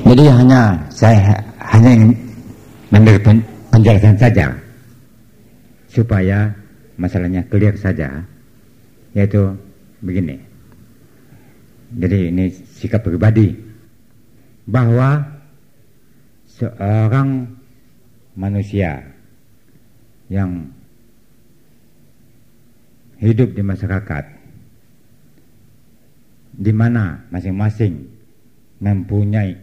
Jadi saya hanya ingin memberi penjelasan saja supaya masalahnya clear saja, yaitu begini. Jadi ini sikap pribadi bahwa seorang manusia yang hidup di masyarakat di mana masing-masing mempunyai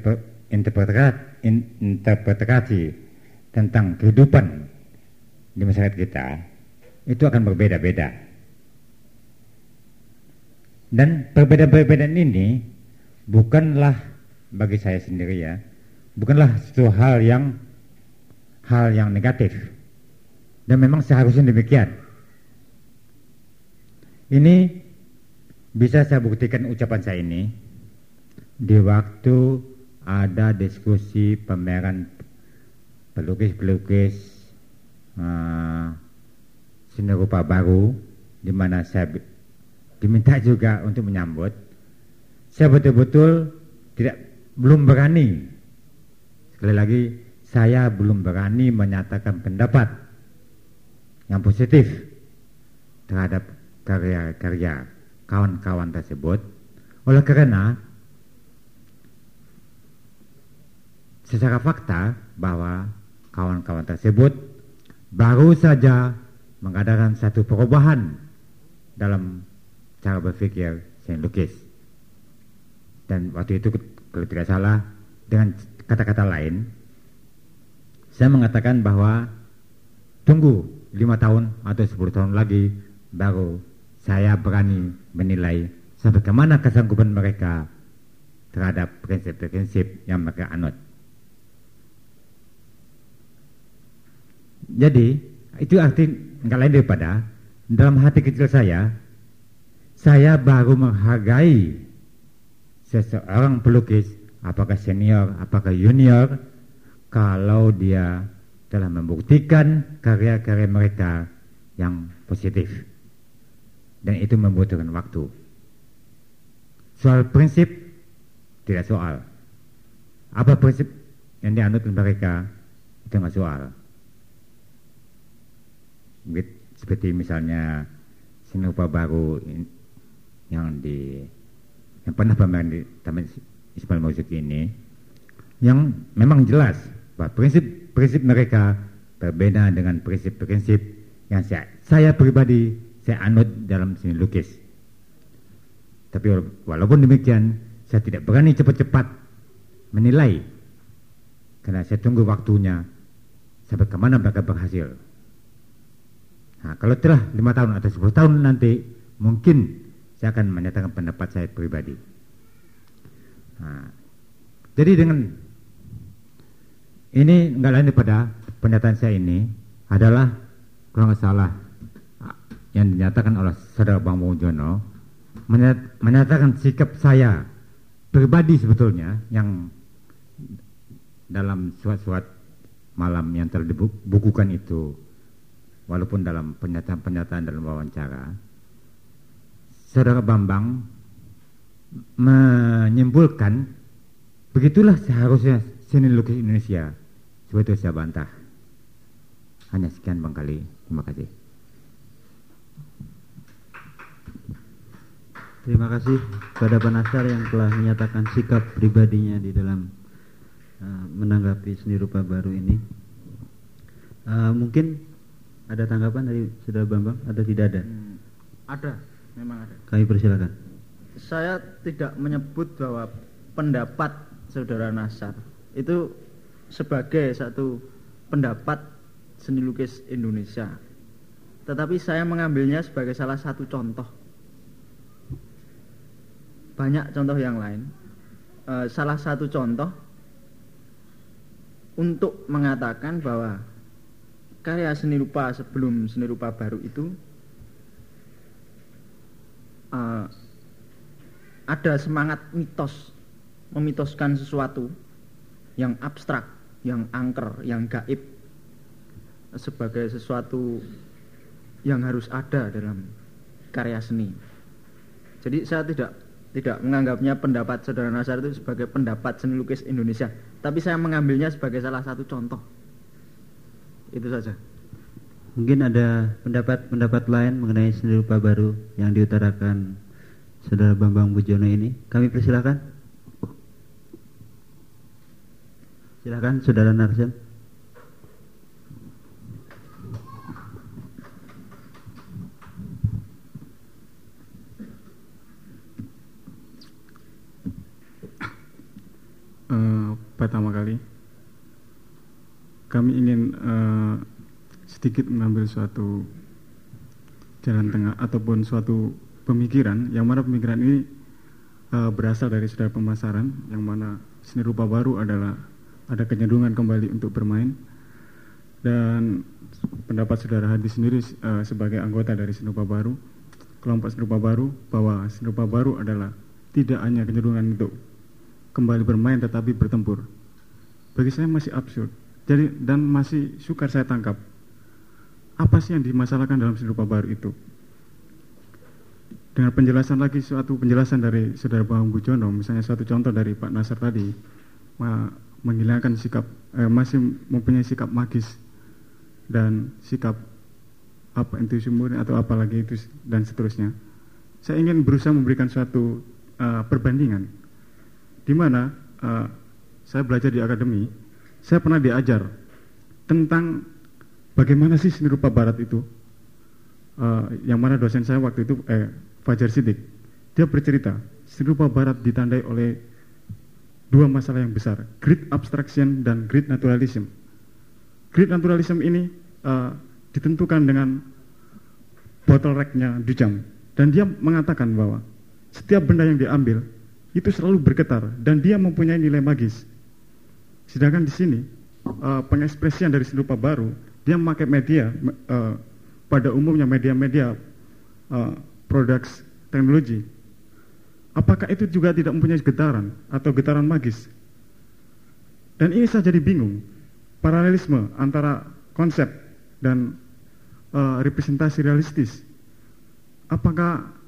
interpretasi tentang kehidupan di masyarakat kita, itu akan berbeda-beda. Dan perbedaan-perbedaan ini bukanlah, bagi saya sendiri ya, bukanlah suatu hal yang negatif. Dan memang seharusnya demikian. Ini bisa saya buktikan ucapan saya ini di waktu ada diskusi pameran pelukis-pelukis seni rupa baru, di mana saya diminta juga untuk menyambut. Saya betul-betul belum berani, sekali lagi saya belum berani menyatakan pendapat yang positif terhadap karya-karya kawan-kawan tersebut, oleh karena secara fakta bahwa kawan-kawan tersebut baru saja mengadakan satu perubahan dalam cara berpikir seni lukis. Dan waktu itu kalau tidak salah, dengan kata-kata lain, saya mengatakan bahwa tunggu 5 tahun atau 10 tahun lagi baru saya berani menilai sampai kemana kesanggupan mereka terhadap prinsip-prinsip yang mereka anut. Jadi itu arti nggak lain daripada dalam hati kecil saya baru menghargai seseorang pelukis, apakah senior, apakah junior, kalau dia telah membuktikan karya-karya mereka yang positif. Dan itu membutuhkan waktu. Soal prinsip, tidak soal. Apa prinsip yang dianut mereka, itu nggak soal. Seperti misalnya seni rupa baru yang pernah pameran di Taman Ismail Marzuki ini, yang memang jelas bahwa prinsip mereka berbeda dengan prinsip-prinsip yang saya pribadi saya anut dalam seni lukis. Tapi walaupun demikian, saya tidak berani cepat-cepat menilai, karena saya tunggu waktunya sampai kemana mereka berhasil. Nah, kalau telah 5 tahun atau 10 tahun nanti, mungkin saya akan menyatakan pendapat saya pribadi. Nah, jadi dengan ini nggak lain daripada pernyataan saya ini adalah, kalau nggak salah, yang dinyatakan oleh saudara Bang Mujono, menyatakan sikap saya pribadi sebetulnya yang dalam suat-suat malam yang telah dibukukan itu, walaupun dalam pernyataan-pernyataan dalam wawancara, saudara Bambang menyimpulkan begitulah seharusnya seni lukis Indonesia. Sebab itu saya bantah. Hanya sekian Bang Kali, terima kasih. Terima kasih kepada Pak Nasar yang telah menyatakan sikap pribadinya di dalam menanggapi seni rupa baru ini. Mungkin ada tanggapan dari saudara Bambang atau tidak ada? Ada, memang ada. Kami persilakan. Saya tidak menyebut bahwa pendapat saudara Nasar itu sebagai satu pendapat seni lukis Indonesia, tetapi saya mengambilnya sebagai salah satu contoh. Banyak contoh yang lain. Salah satu contoh untuk mengatakan bahwa karya seni rupa sebelum seni rupa baru itu ada semangat mitos, memitoskan sesuatu yang abstrak, yang angker, yang gaib sebagai sesuatu yang harus ada dalam karya seni. Jadi saya tidak tidak menganggapnya pendapat saudara Nasar itu sebagai pendapat seni lukis Indonesia, tapi saya mengambilnya sebagai salah satu contoh. Itu saja. Mungkin ada pendapat lain mengenai seni rupa baru yang diutarakan saudara Bambang Bujono ini. Kami persilakan. Silakan saudara Narsen. Pertama kali kami ingin sedikit mengambil suatu jalan tengah ataupun suatu pemikiran, yang mana pemikiran ini berasal dari saudara pemasaran, yang mana seni rupa baru adalah ada kecenderungan kembali untuk bermain, dan pendapat saudara Hadi sendiri sebagai anggota dari seni rupa baru, kelompok seni rupa baru, bahwa seni rupa baru adalah tidak hanya kecenderungan untuk kembali bermain tetapi bertempur. Bagi saya masih absurd. Jadi, dan masih sukar saya tangkap apa sih yang dimasalahkan dalam seni rupa baru itu. Dengan penjelasan lagi, suatu penjelasan dari saudara Bambang Bujono, misalnya suatu contoh dari Pak Nasar tadi, menghilangkan sikap, masih mempunyai sikap magis dan sikap apa intuisi murni atau apalagi itu dan seterusnya. Saya ingin berusaha memberikan suatu perbandingan, di mana saya belajar di akademi, saya pernah diajar tentang bagaimana sih seni rupa barat itu, yang mana dosen saya waktu itu Fajar Siddiq, dia bercerita seni rupa barat ditandai oleh dua masalah yang besar, great abstraction dan great naturalism. Great naturalism ini ditentukan dengan bottleneck-nya Duchamp, dan dia mengatakan bahwa setiap benda yang diambil itu selalu bergetar dan dia mempunyai nilai magis. Sedangkan di sini pengekspresian dari seni rupa baru, dia memakai media pada umumnya media-media products teknologi. Apakah itu juga tidak mempunyai getaran atau getaran magis? Dan ini saya jadi bingung, paralelisme antara konsep dan representasi realistis. Apakah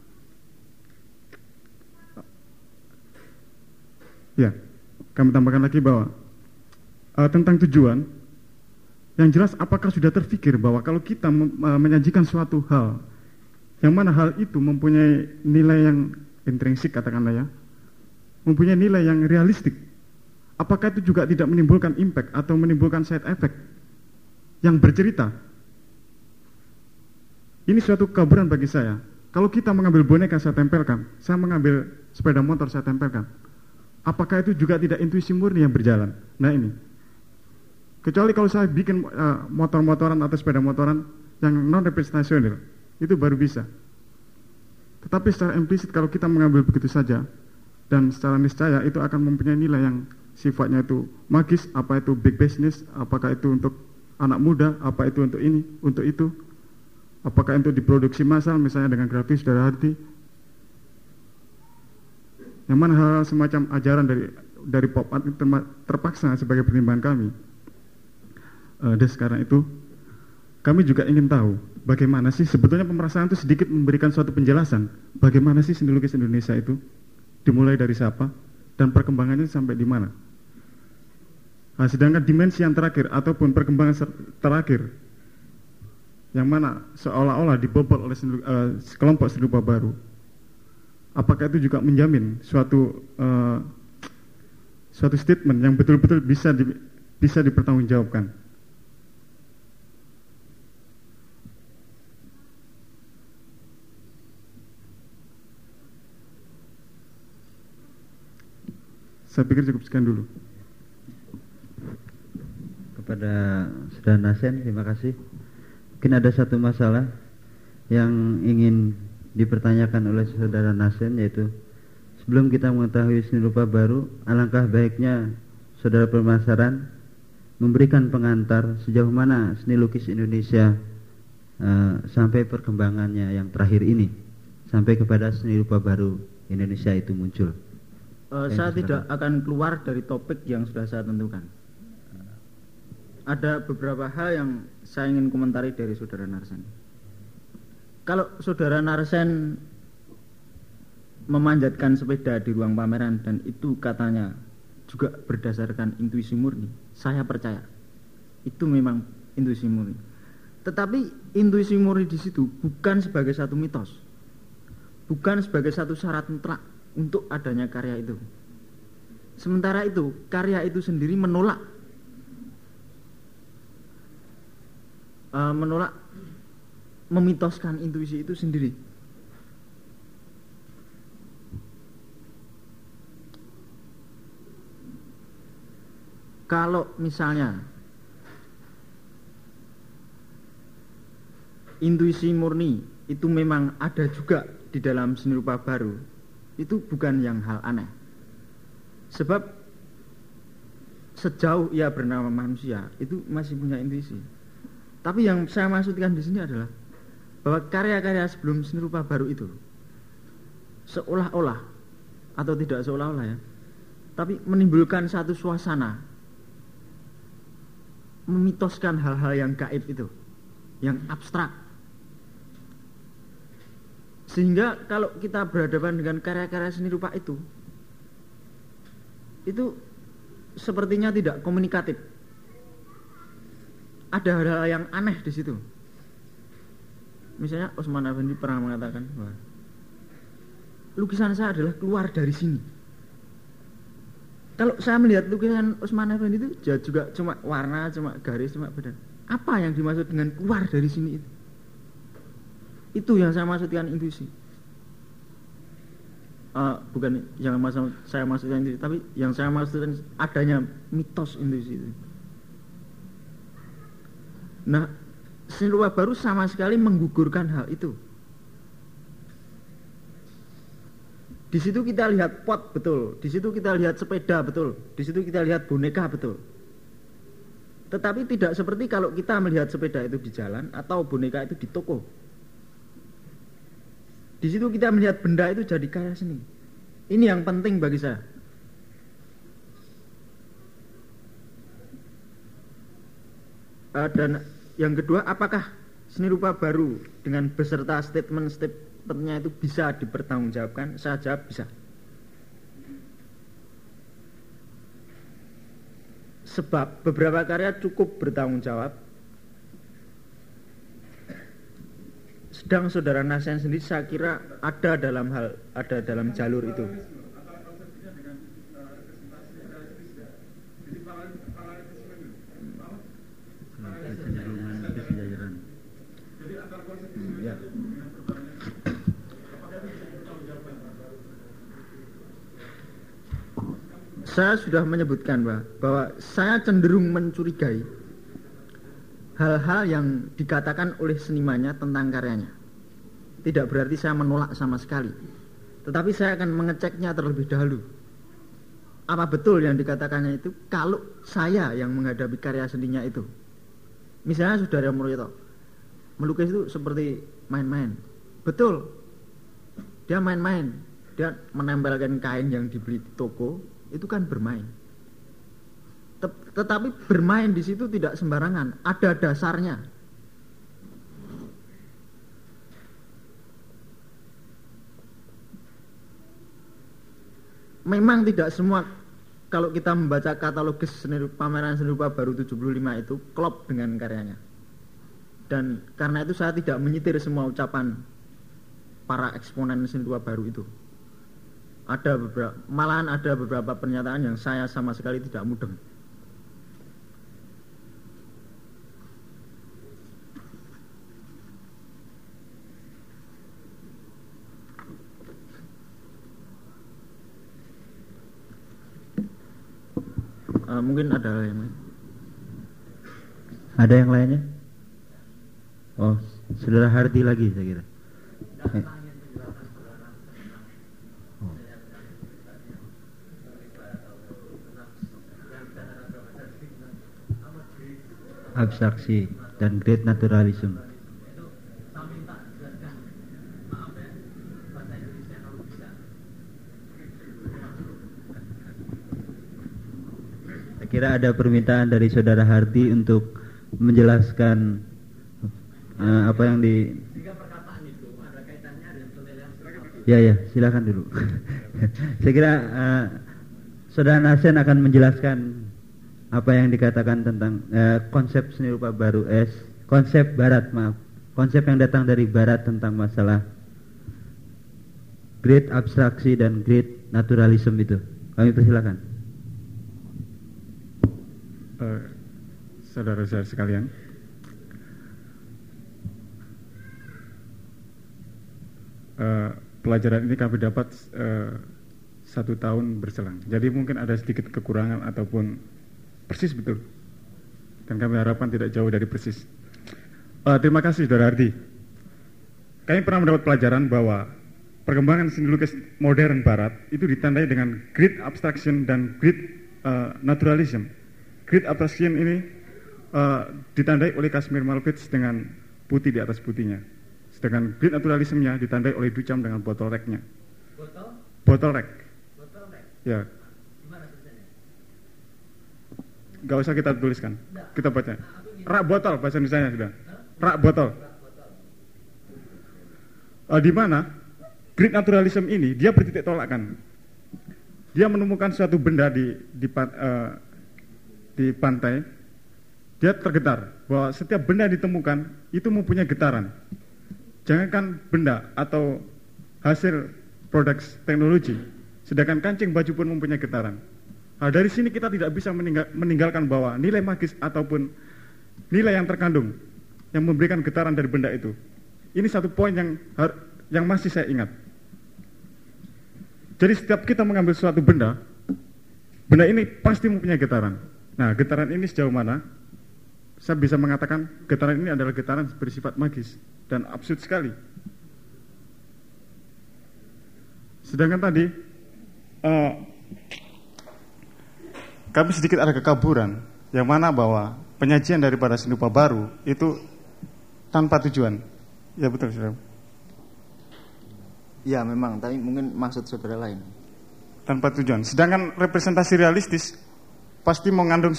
ya, kami tambahkan lagi bahwa tentang tujuan, yang jelas apakah sudah terfikir bahwa kalau kita menyajikan suatu hal, yang mana hal itu mempunyai nilai yang intrinsik, katakanlah ya, mempunyai nilai yang realistik, apakah itu juga tidak menimbulkan impact atau menimbulkan side effect yang bercerita? Ini suatu kabaran bagi saya. Kalau kita mengambil boneka saya tempelkan, saya mengambil sepeda motor saya tempelkan, apakah itu juga tidak intuisi murni yang berjalan? Nah ini, kecuali kalau saya bikin motor-motoran atau sepeda motoran yang non-representasional, itu baru bisa. Tetapi secara implisit kalau kita mengambil begitu saja, dan secara niscaya itu akan mempunyai nilai yang sifatnya itu magis, apa itu big business, apakah itu untuk anak muda, apa itu untuk ini, untuk itu, apakah itu diproduksi massal misalnya dengan grafis saudara Hadi, yang mana hal semacam ajaran dari pop art itu terpaksa sebagai pertimbangan kami. Dan sekarang itu kami juga ingin tahu bagaimana sih sebetulnya pemerasan itu sedikit memberikan suatu penjelasan bagaimana sih seni lukis Indonesia itu dimulai dari siapa dan perkembangannya sampai di mana. Nah, sedangkan dimensi yang terakhir ataupun perkembangan terakhir yang mana seolah-olah dibobol oleh kelompok seni rupa baru, apakah itu juga menjamin suatu statement yang betul-betul bisa dipertanggungjawabkan? Saya pikir cukup sekian dulu. Kepada saudara Nasen, terima kasih. Mungkin ada satu masalah yang ingin dipertanyakan oleh saudara Nasen, yaitu sebelum kita mengetahui seni rupa baru, alangkah baiknya saudara pemasaran memberikan pengantar sejauh mana seni lukis Indonesia sampai perkembangannya yang terakhir ini, sampai kepada seni rupa baru Indonesia itu muncul. Saya tidak akan keluar dari topik yang sudah saya tentukan. Ada beberapa hal yang saya ingin komentari dari saudara Narsen. Kalau saudara Narsen memanjatkan sepeda di ruang pameran dan itu katanya juga berdasarkan intuisi murni, saya percaya itu memang intuisi murni. Tetapi intuisi murni di situ bukan sebagai satu mitos, bukan sebagai satu syarat mutlak untuk adanya karya itu. Sementara itu karya itu sendiri menolak memitoskan intuisi itu sendiri. Kalau misalnya intuisi murni itu memang ada juga di dalam seni rupa baru, itu bukan yang hal aneh. Sebab sejauh ia bernama manusia itu masih punya intuisi. Tapi yang saya maksudkan di sini adalah bahwa karya-karya sebelum seni rupa baru itu seolah-olah atau tidak seolah-olah ya, tapi menimbulkan satu suasana memitoskan hal-hal yang gaib itu, yang abstrak. Sehingga kalau kita berhadapan dengan karya-karya seni rupa itu sepertinya tidak komunikatif. Ada hal-hal yang aneh di situ. Misalnya Osman Effendi pernah mengatakan bahwa lukisan saya adalah keluar dari sini. Kalau saya melihat lukisan Osman Effendi itu juga cuma warna, cuma garis, cuma badan. Apa yang dimaksud dengan keluar dari sini itu? Itu yang saya maksudkan intuisi. Bukan yang saya maksudkan intuisi, tapi yang saya maksudkan adanya mitos intuisi itu. Nah, seni rupa baru sama sekali menggugurkan hal itu. Di situ kita lihat pot betul, di situ kita lihat sepeda betul, di situ kita lihat boneka betul. Tetapi tidak seperti kalau kita melihat sepeda itu di jalan atau boneka itu di toko. Di situ kita melihat benda itu jadi karya seni. Ini yang penting bagi saya. Dan yang kedua, apakah seni rupa baru dengan beserta statement-statementnya itu bisa dipertanggungjawabkan? Saya jawab bisa. Sebab beberapa karya cukup bertanggung jawab. Sedang saudara Nasen sendiri saya kira ada dalam jalur itu. Ya. Saya sudah menyebutkan bahwa saya cenderung mencurigai hal-hal yang dikatakan oleh senimannya tentang karyanya. Tidak berarti saya menolak sama sekali, tetapi saya akan mengeceknya terlebih dahulu. Apa betul yang dikatakannya itu kalau saya yang menghadapi karya seninya itu. Misalnya Saudara Mulyoto, melukis itu seperti main-main. Betul, dia main-main. Dia menempelkan kain yang dibeli di toko, itu kan bermain. Tetapi bermain di situ tidak sembarangan, ada dasarnya. Memang tidak semua, kalau kita membaca katalogus pameran seni rupa baru 75 itu klop dengan karyanya. Dan karena itu saya tidak menyitir semua ucapan para eksponen seni rupa baru itu. Malahan ada beberapa pernyataan yang saya sama sekali tidak mudeng. Mungkin ada yang lain. Ada yang lainnya? Oh, Saudara Hardi lagi saya kira. Abstraksi dan great naturalism. Saya kira ada permintaan dari Saudara Hardi untuk menjelaskan apa yang di. Ya, silakan dulu. Saya kira Saudara Narsen akan menjelaskan apa yang dikatakan tentang konsep seni rupa baru, konsep yang datang dari Barat tentang masalah great abstraksi dan great naturalism itu. Kami persilakan. Saudara-saudara sekalian, pelajaran ini kami dapat 1 tahun berselang. Jadi mungkin ada sedikit kekurangan ataupun persis betul. Dan kami harapkan tidak jauh dari persis. Terima kasih Saudara Hardi. Kami pernah mendapat pelajaran bahwa perkembangan seni lukis modern Barat itu ditandai dengan great abstraction dan great naturalism. Great abstraction ini ditandai oleh Casimir Malevich dengan putih di atas putihnya. Sedangkan great naturalismnya ditandai oleh Duchamp dengan bottle rack-nya. Bottle rack. Ya. Gimana tulisannya? Gak usah kita tuliskan, kita baca. Rak botol bahasa Indonesia sudah. Rak botol. Di mana great naturalism ini dia bertitik tolakkan. Dia menemukan suatu benda di pantai. Dia tergetar bahwa setiap benda yang ditemukan itu mempunyai getaran. Jangankan benda atau hasil produk teknologi, sedangkan kancing baju pun mempunyai getaran. Nah, dari sini kita tidak bisa meninggalkan bahwa nilai magis ataupun nilai yang terkandung yang memberikan getaran dari benda itu. Ini satu poin yang masih saya ingat. Jadi setiap kita mengambil suatu benda ini pasti mempunyai getaran. Nah, getaran ini sejauh mana? Saya bisa mengatakan getaran ini adalah getaran bersifat magis dan absurd sekali. Sedangkan tadi kami sedikit ada kekaburan, yang mana bahwa penyajian daripada seni rupa baru itu tanpa tujuan. Ya betul, saudara. Ya memang, tapi mungkin maksud saudara lain. Tanpa tujuan. Sedangkan representasi realistis pasti mengandung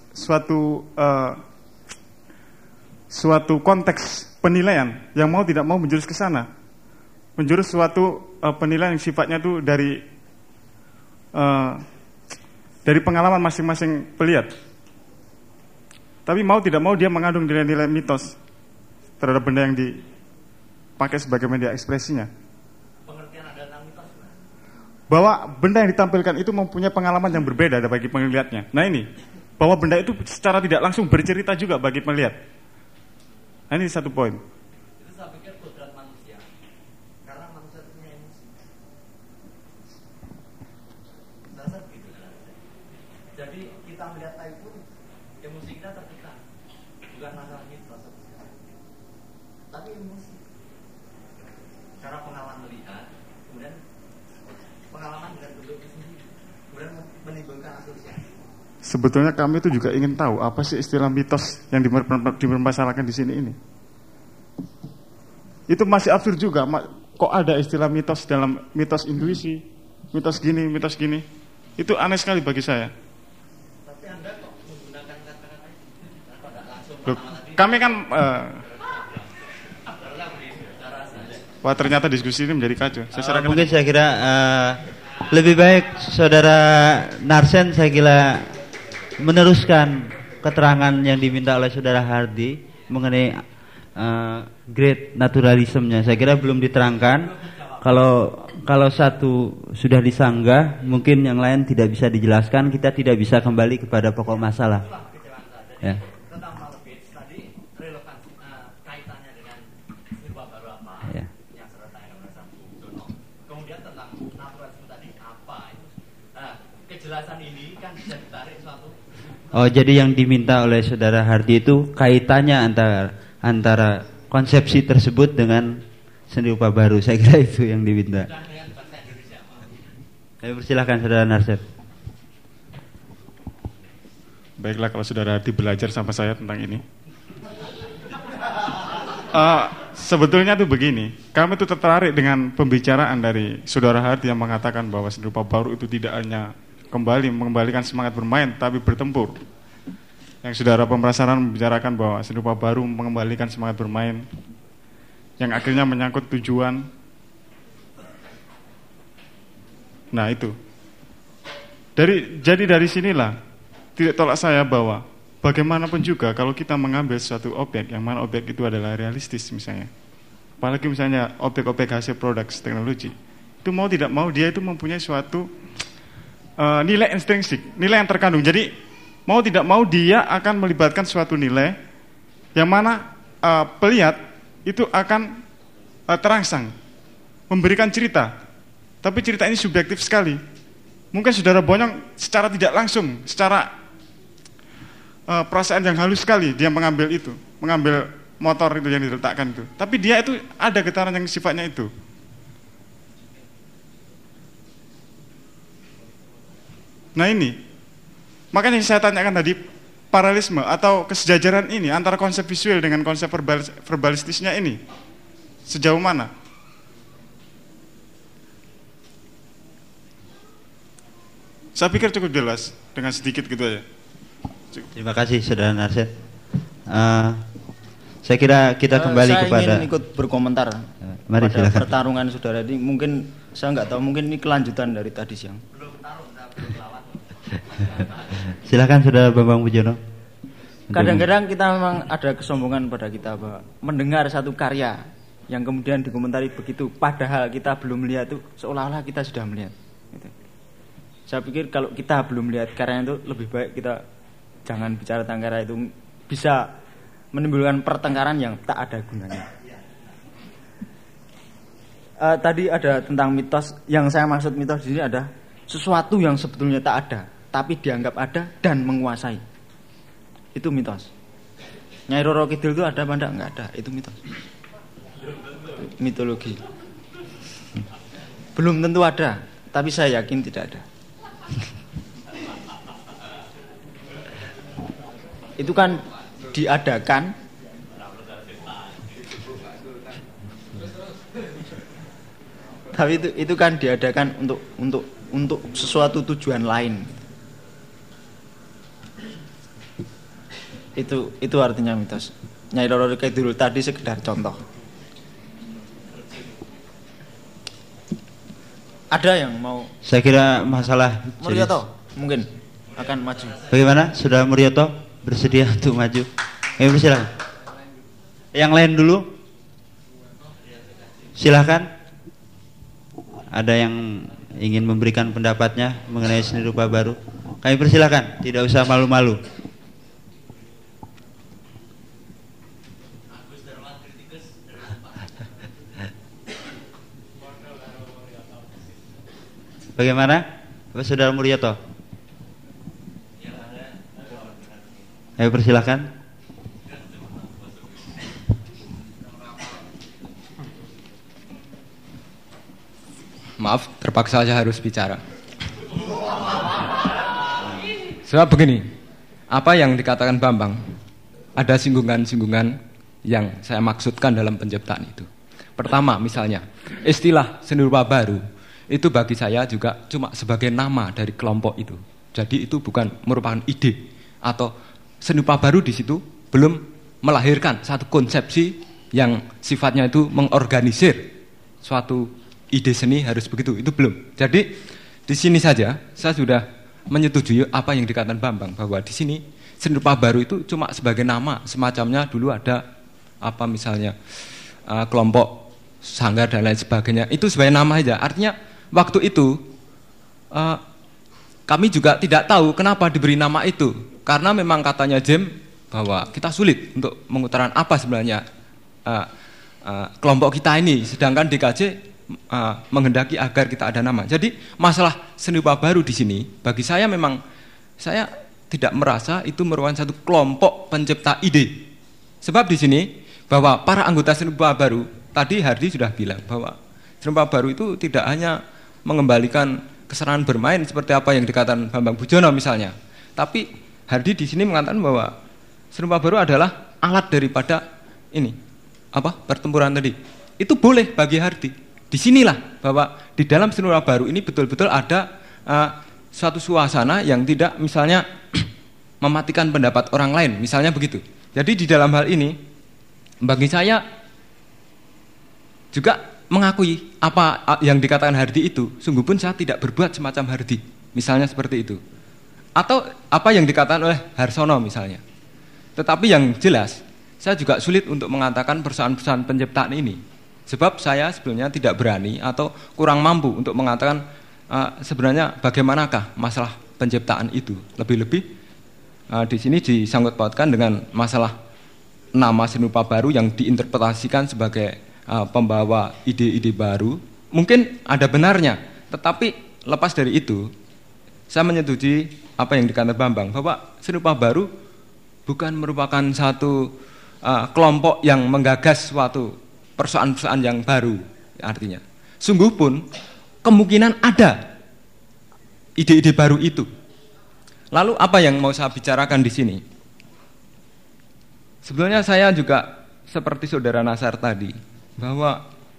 suatu konteks penilaian yang mau tidak mau menjurus ke sana, menjurus suatu penilaian yang sifatnya itu dari pengalaman masing-masing pelihat. Tapi mau tidak mau dia mengandung nilai-nilai mitos terhadap benda yang dipakai sebagai media ekspresinya. Pengertian ada tentang mitos, bahwa benda yang ditampilkan itu mempunyai pengalaman yang berbeda bagi pengelihatnya. Nah ini, bahwa benda itu secara tidak langsung bercerita juga bagi pelihat. Nah, ini satu poin. Itu saya pikir kodrat manusia, karena manusia punya emosi. Saya begitu kan. Jadi kita melihat tai pun emosi kita tertekan, bukan masalah mitos, tapi emosi. Cara pengalaman melihat, kemudian pengalaman dengan bentuk itu sendiri, kemudian menimbulkan asosiasi. Sebetulnya kami itu juga ingin tahu apa sih istilah mitos yang dipermasalahkan di sini ini. Itu masih absurd juga. Kok ada istilah mitos dalam mitos intuisi, mitos gini. Itu aneh sekali bagi saya. Tapi Anda kok menggunakan kata-kata itu? Kenapa tidak langsung Loh, kami kan wah ternyata diskusi ini menjadi kacau. Mungkin saya kira lebih baik saudara Narsen saya kira meneruskan keterangan yang diminta oleh saudara Hardi mengenai great naturalismnya. Saya kira belum diterangkan. Kalau satu sudah disanggah, mungkin yang lain tidak bisa dijelaskan. Kita tidak bisa kembali kepada pokok masalah. Ya. Tentang Malevich tadi relevansi kaitannya dengan sirwa baru apa Ya. yang serta yang merasa Dono. Kemudian tentang naturalisme tadi apa itu? Nah, kejelasan ini kan bisa ditarik suatu. Oh, jadi yang diminta oleh saudara Hardi itu kaitannya antara konsepsi tersebut dengan seni rupa baru. Saya kira itu yang diminta. Dan dengan bahasa Indonesia. Saya persilahkan saudara Narsen. baiklah kalau saudara Hardi belajar sama saya tentang ini. Sebetulnya tuh begini, kami tuh tertarik dengan pembicaraan dari saudara Hardi yang mengatakan bahwa seni rupa baru itu tidak hanya mengembalikan semangat bermain, tapi bertempur. Yang saudara pemerasaran membicarakan bahwa seni rupa baru mengembalikan semangat bermain, yang akhirnya menyangkut tujuan Nah itu. Jadi dari sinilah tidak tolak saya bahwa bagaimanapun juga kalau kita mengambil suatu objek yang mana objek itu adalah realistis misalnya, apalagi misalnya objek-objek hasil produk teknologi, itu mau tidak mau dia itu mempunyai suatu nilai intrinsik, nilai yang terkandung. Jadi mau tidak mau dia akan melibatkan suatu nilai yang mana pelihat itu akan terangsang memberikan cerita, tapi cerita ini subjektif sekali. Mungkin saudara Bonyong secara tidak langsung, secara perasaan yang halus sekali dia mengambil motor itu yang diletakkan itu. Tapi dia itu ada getaran yang sifatnya itu. Nah ini, makanya saya tanyakan tadi paralelisme atau kesejajaran ini antara konsep visual dengan konsep verbalistisnya ini sejauh mana? Saya pikir cukup jelas dengan sedikit gitu aja. Terima kasih Saudara Narsen. Saya kira kita kembali kepada. Saya ingin ikut berkomentar Mari, pada silakan. pertarungan saudara ini. Mungkin saya nggak tahu, mungkin ini kelanjutan dari tadi siang. Silakan Saudara Bambang Bujono. Kadang-kadang kita memang ada kesombongan pada kita bahwa mendengar satu karya yang kemudian dikomentari begitu, padahal kita belum melihat itu seolah-olah kita sudah melihat. Gitu. Saya pikir kalau kita belum lihat karya itu lebih baik kita jangan bicara tentang karya itu, bisa menimbulkan pertengkaran yang tak ada gunanya. Tadi ada tentang mitos, yang saya maksud mitos di sini ada sesuatu yang sebetulnya tak ada tapi dianggap ada dan menguasai. Itu mitos. Nyai Roro Kidul itu ada apa enggak? Enggak ada, itu mitos. Mitologi. Belum tentu ada, tapi saya yakin tidak ada. Itu kan diadakan tapi itu kan diadakan untuk sesuatu tujuan lain. Itu artinya mitos. Nyai Roro Kidul tadi sekedar contoh. Ada yang mau? Saya kira masalah Muryoto mungkin akan maju. Bagaimana? Saudara Muryoto bersedia untuk maju? Silakan. Yang lain dulu. Silakan. Ada yang ingin memberikan pendapatnya mengenai seni rupa baru? Kami persilakan, tidak usah malu-malu. Bagaimana? Saudara Muryoto? Ayo persilakan. Maaf, terpaksa saya harus bicara. Sebab begini, apa yang dikatakan Bambang, ada singgungan-singgungan yang saya maksudkan dalam penciptaan itu. Pertama, misalnya, istilah seni rupa baru itu bagi saya juga cuma sebagai nama dari kelompok itu. Jadi itu bukan merupakan ide atau seni rupa baru di situ belum melahirkan satu konsepsi yang sifatnya itu mengorganisir suatu ide seni harus begitu, itu belum. Jadi di sini saja saya sudah menyetujui apa yang dikatakan Bambang bahwa di sini seni rupa baru itu cuma sebagai nama, semacamnya dulu ada apa misalnya kelompok sanggar dan lain sebagainya, itu sebagai nama aja. Artinya waktu itu kami juga tidak tahu kenapa diberi nama itu, karena memang katanya Jem bahwa kita sulit untuk mengutarakan apa sebenarnya kelompok kita ini, sedangkan DKJ menghendaki agar kita ada nama. Jadi masalah seni rupa baru di sini bagi saya memang saya tidak merasa itu merupakan satu kelompok pencipta ide. Sebab di sini bahwa para anggota seni rupa baru, tadi Hardi sudah bilang bahwa seni rupa baru itu tidak hanya mengembalikan kesenangan bermain seperti apa yang dikatakan Bambang Bujono misalnya. Tapi Hardi di sini mengatakan bahwa seni rupa baru adalah alat daripada ini pertempuran tadi. Itu boleh bagi Hardi. Disinilah bahwa di dalam seni rupa baru ini betul-betul ada suatu suasana yang tidak misalnya mematikan pendapat orang lain, misalnya begitu. Jadi di dalam hal ini bagi saya juga mengakui apa yang dikatakan Hardi itu, sungguh pun saya tidak berbuat semacam Hardi, misalnya seperti itu. Atau apa yang dikatakan oleh Harsono misalnya. Tetapi yang jelas, saya juga sulit untuk mengatakan persoalan-persoalan penciptaan ini. Sebab saya sebenarnya tidak berani atau kurang mampu untuk mengatakan sebenarnya bagaimanakah masalah penciptaan itu. Lebih-lebih di sini disangkut pautkan dengan masalah nama seni rupa baru yang diinterpretasikan sebagai pembawa ide-ide baru. Mungkin ada benarnya, tetapi lepas dari itu, saya menyetujui apa yang dikatakan Bambang, bahwa seni rupa baru bukan merupakan satu kelompok yang menggagas suatu persoalan-persoalan yang baru. Artinya, sungguh pun kemungkinan ada ide-ide baru itu. Lalu apa yang mau saya bicarakan di sini? Sebenarnya saya juga seperti saudara Nasar tadi, bahwa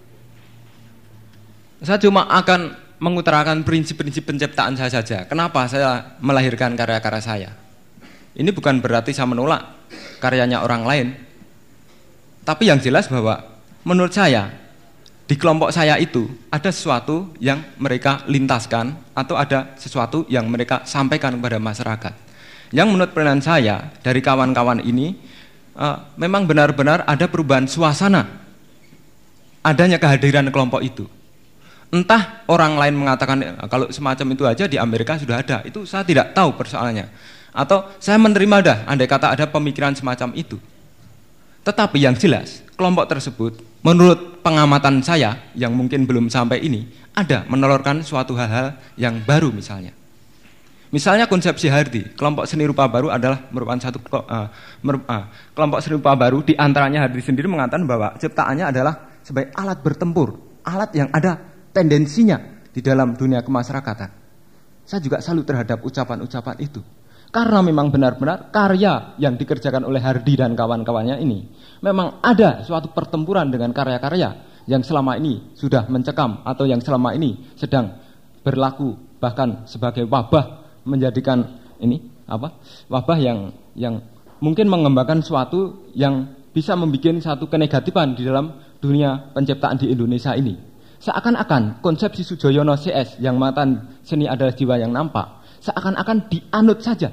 saya cuma akan mengutarakan prinsip-prinsip penciptaan saya saja. Kenapa saya melahirkan karya-karya saya? Ini bukan berarti saya menolak karyanya orang lain. Tapi yang jelas bahwa menurut saya, di kelompok saya itu ada sesuatu yang mereka lintaskan atau ada sesuatu yang mereka sampaikan kepada masyarakat. Yang menurut penilaian saya dari kawan-kawan ini, memang benar-benar ada perubahan suasana adanya kehadiran kelompok itu. Entah orang lain mengatakan kalau semacam itu aja di Amerika sudah ada, itu saya tidak tahu persoalannya. Atau saya menerima dah andai kata ada pemikiran semacam itu. Tetapi yang jelas, kelompok tersebut menurut pengamatan saya yang mungkin belum sampai ini, ada menelurkan suatu hal-hal yang baru misalnya. Misalnya konsepsi Hardi, kelompok seni rupa baru adalah merupakan satu kelompok seni rupa baru, di antaranya Hardi sendiri mengatakan bahwa ciptaannya adalah sebagai alat bertempur, alat yang ada tendensinya di dalam dunia kemasyarakatan. Saya juga salut terhadap ucapan-ucapan itu. Karena memang benar-benar karya yang dikerjakan oleh Hardi dan kawan-kawannya ini memang ada suatu pertempuran dengan karya-karya yang selama ini sudah mencekam atau yang selama ini sedang berlaku bahkan sebagai wabah, menjadikan ini wabah yang mungkin mengembangkan suatu yang bisa membuat satu kenegatifan di dalam dunia penciptaan di Indonesia ini. Seakan-akan konsepsi Sujoyono CS yang mengatakan seni adalah jiwa yang nampak, seakan-akan dianut saja.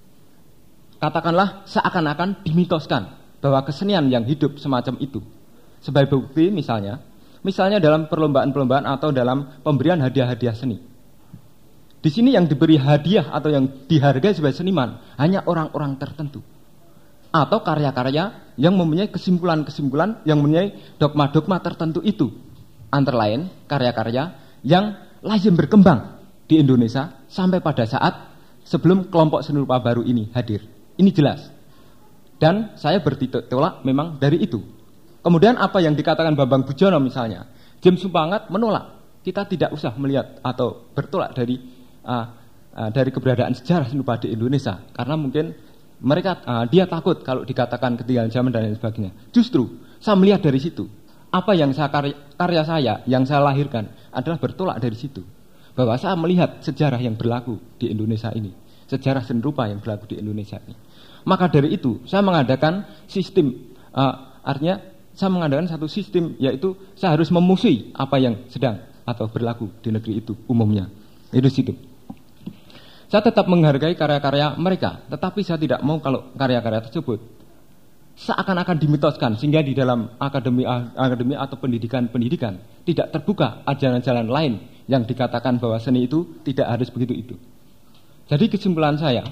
Katakanlah seakan-akan dimitoskan bahwa kesenian yang hidup semacam itu. Sebagai bukti misalnya dalam perlombaan-perlombaan atau dalam pemberian hadiah-hadiah seni. Di sini yang diberi hadiah atau yang dihargai sebagai seniman hanya orang-orang tertentu. Atau karya-karya yang mempunyai kesimpulan-kesimpulan, yang mempunyai dogma-dogma tertentu itu. Antara lain karya-karya yang lazim berkembang di Indonesia sampai pada saat sebelum kelompok seni rupa baru ini hadir. Ini jelas. Dan saya bertitik tolak memang dari itu. Kemudian apa yang dikatakan Bambang Bujono misalnya, James Sumpangat menolak. Kita tidak usah melihat atau bertolak dari keberadaan sejarah seni rupa di Indonesia, karena mungkin dia takut kalau dikatakan ketinggalan zaman dan lain sebagainya. Justru saya melihat dari situ, apa yang karya saya yang saya lahirkan adalah bertolak dari situ, bahwa saya melihat sejarah yang berlaku di Indonesia ini, sejarah seni rupa yang berlaku di Indonesia ini. Maka dari itu saya mengadakan sistem, artinya saya mengadakan satu sistem, yaitu saya harus memusuhi apa yang sedang atau berlaku di negeri itu umumnya. Itu situ. Saya tetap menghargai karya-karya mereka, tetapi saya tidak mau kalau karya-karya tersebut seakan-akan dimitoskan sehingga di dalam akademi atau pendidikan tidak terbuka jalan-jalan lain yang dikatakan bahwa seni itu tidak harus begitu itu. Jadi kesimpulan saya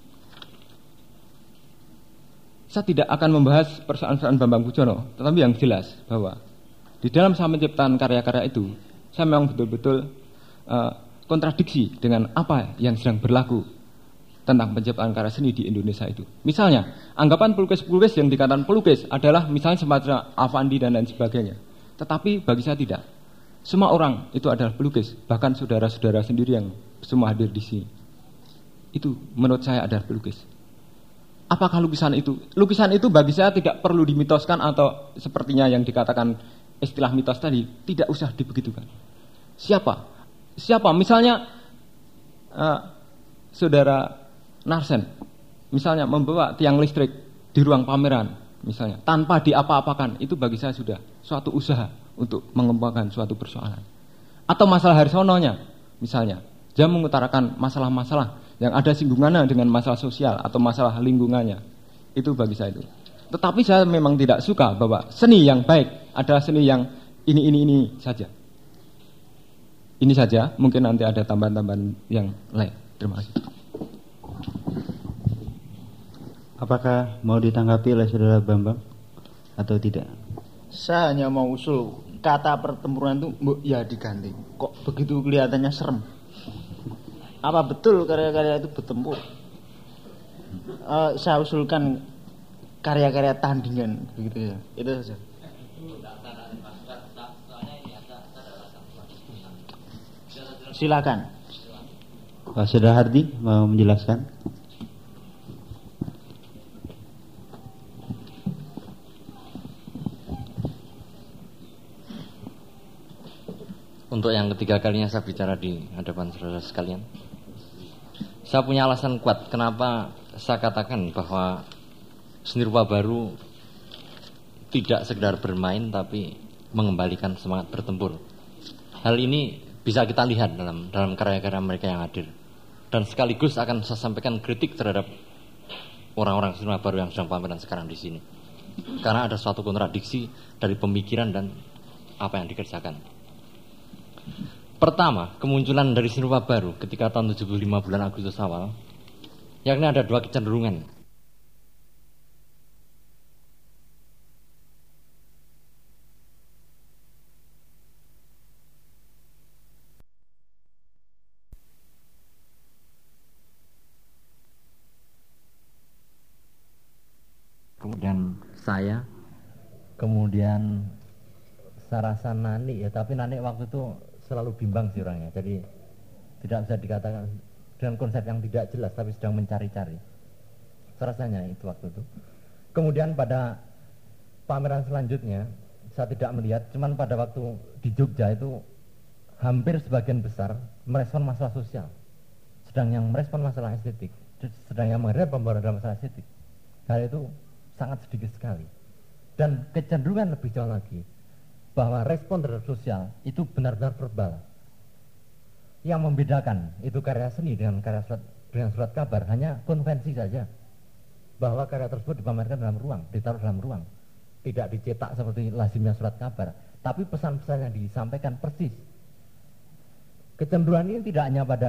tidak akan membahas persoalan-persoalan Bambang Bujono, tetapi yang jelas bahwa di dalam saya menciptakan karya-karya itu, saya memang betul-betul kontradiksi dengan apa yang sedang berlaku tentang penciptaan karya seni di Indonesia itu. Misalnya, anggapan pelukis-pelukis yang dikatakan pelukis adalah misalnya semacam Avandi dan lain sebagainya. Tetapi bagi saya tidak. Semua orang itu adalah pelukis, bahkan saudara-saudara sendiri yang semua hadir di sini. Itu menurut saya adalah pelukis. Apakah lukisan itu? Lukisan itu bagi saya tidak perlu dimitoskan atau sepertinya yang dikatakan istilah mitos tadi, tidak usah dibegitukan. Siapa? Misalnya saudara Narsen, misalnya membawa tiang listrik di ruang pameran, misalnya tanpa diapa-apakan, itu bagi saya sudah suatu usaha untuk mengembangkan suatu persoalan. Atau masalah Harsononya, misalnya, dia mengutarakan masalah-masalah yang ada singgungannya dengan masalah sosial atau masalah lingkungannya. Itu bagi saya itu. Tetapi saya memang tidak suka bahwa seni yang baik adalah seni yang ini saja. Ini saja, mungkin nanti ada tambahan-tambahan yang lain. Terima kasih. Apakah mau ditanggapi oleh Saudara Bambang atau tidak? Saya hanya mau usul kata pertempuran itu ya diganti. Kok begitu kelihatannya serem? Apa betul karya-karya itu bertempur? Saya usulkan karya-karya tandingan begitu ya. Itu saja. Silakan. Pak Saudara Hardi mau menjelaskan? Untuk yang ketiga kalinya saya bicara di hadapan saudara sekalian, saya punya alasan kuat kenapa saya katakan bahwa seni rupa baru tidak sekedar bermain tapi mengembalikan semangat bertempur. Hal ini bisa kita lihat dalam karya-karya mereka yang hadir. Dan sekaligus akan saya sampaikan kritik terhadap orang-orang seni rupa baru yang sedang pameran sekarang di sini. Karena ada suatu kontradiksi dari pemikiran dan apa yang dikerjakan. Pertama, kemunculan dari seni rupa baru ketika tahun 75 bulan Agustus awal, yakni ada dua kecenderungan. Kemudian saya, kemudian saya rasa Nani ya, tapi Nani waktu itu selalu bimbang sih orangnya, jadi tidak bisa dikatakan dengan konsep yang tidak jelas, tapi sedang mencari-cari. Rasanya itu waktu itu. Kemudian pada pameran selanjutnya saya tidak melihat, cuman pada waktu di Jogja itu hampir sebagian besar merespon masalah sosial, sedang yang merespon masalah estetik, sedang yang menghadapi pembahasan masalah estetik. Hal itu sangat sedikit sekali. Dan kecenderungan lebih jauh lagi, bahwa respon terhadap sosial itu benar-benar verbal. Yang membedakan itu karya seni dengan surat kabar hanya konvensi saja, bahwa karya tersebut dipamerkan dalam ruang, ditaruh dalam ruang, tidak dicetak seperti lazimnya surat kabar, tapi pesan-pesan yang disampaikan persis. Kecenderungan ini tidak hanya pada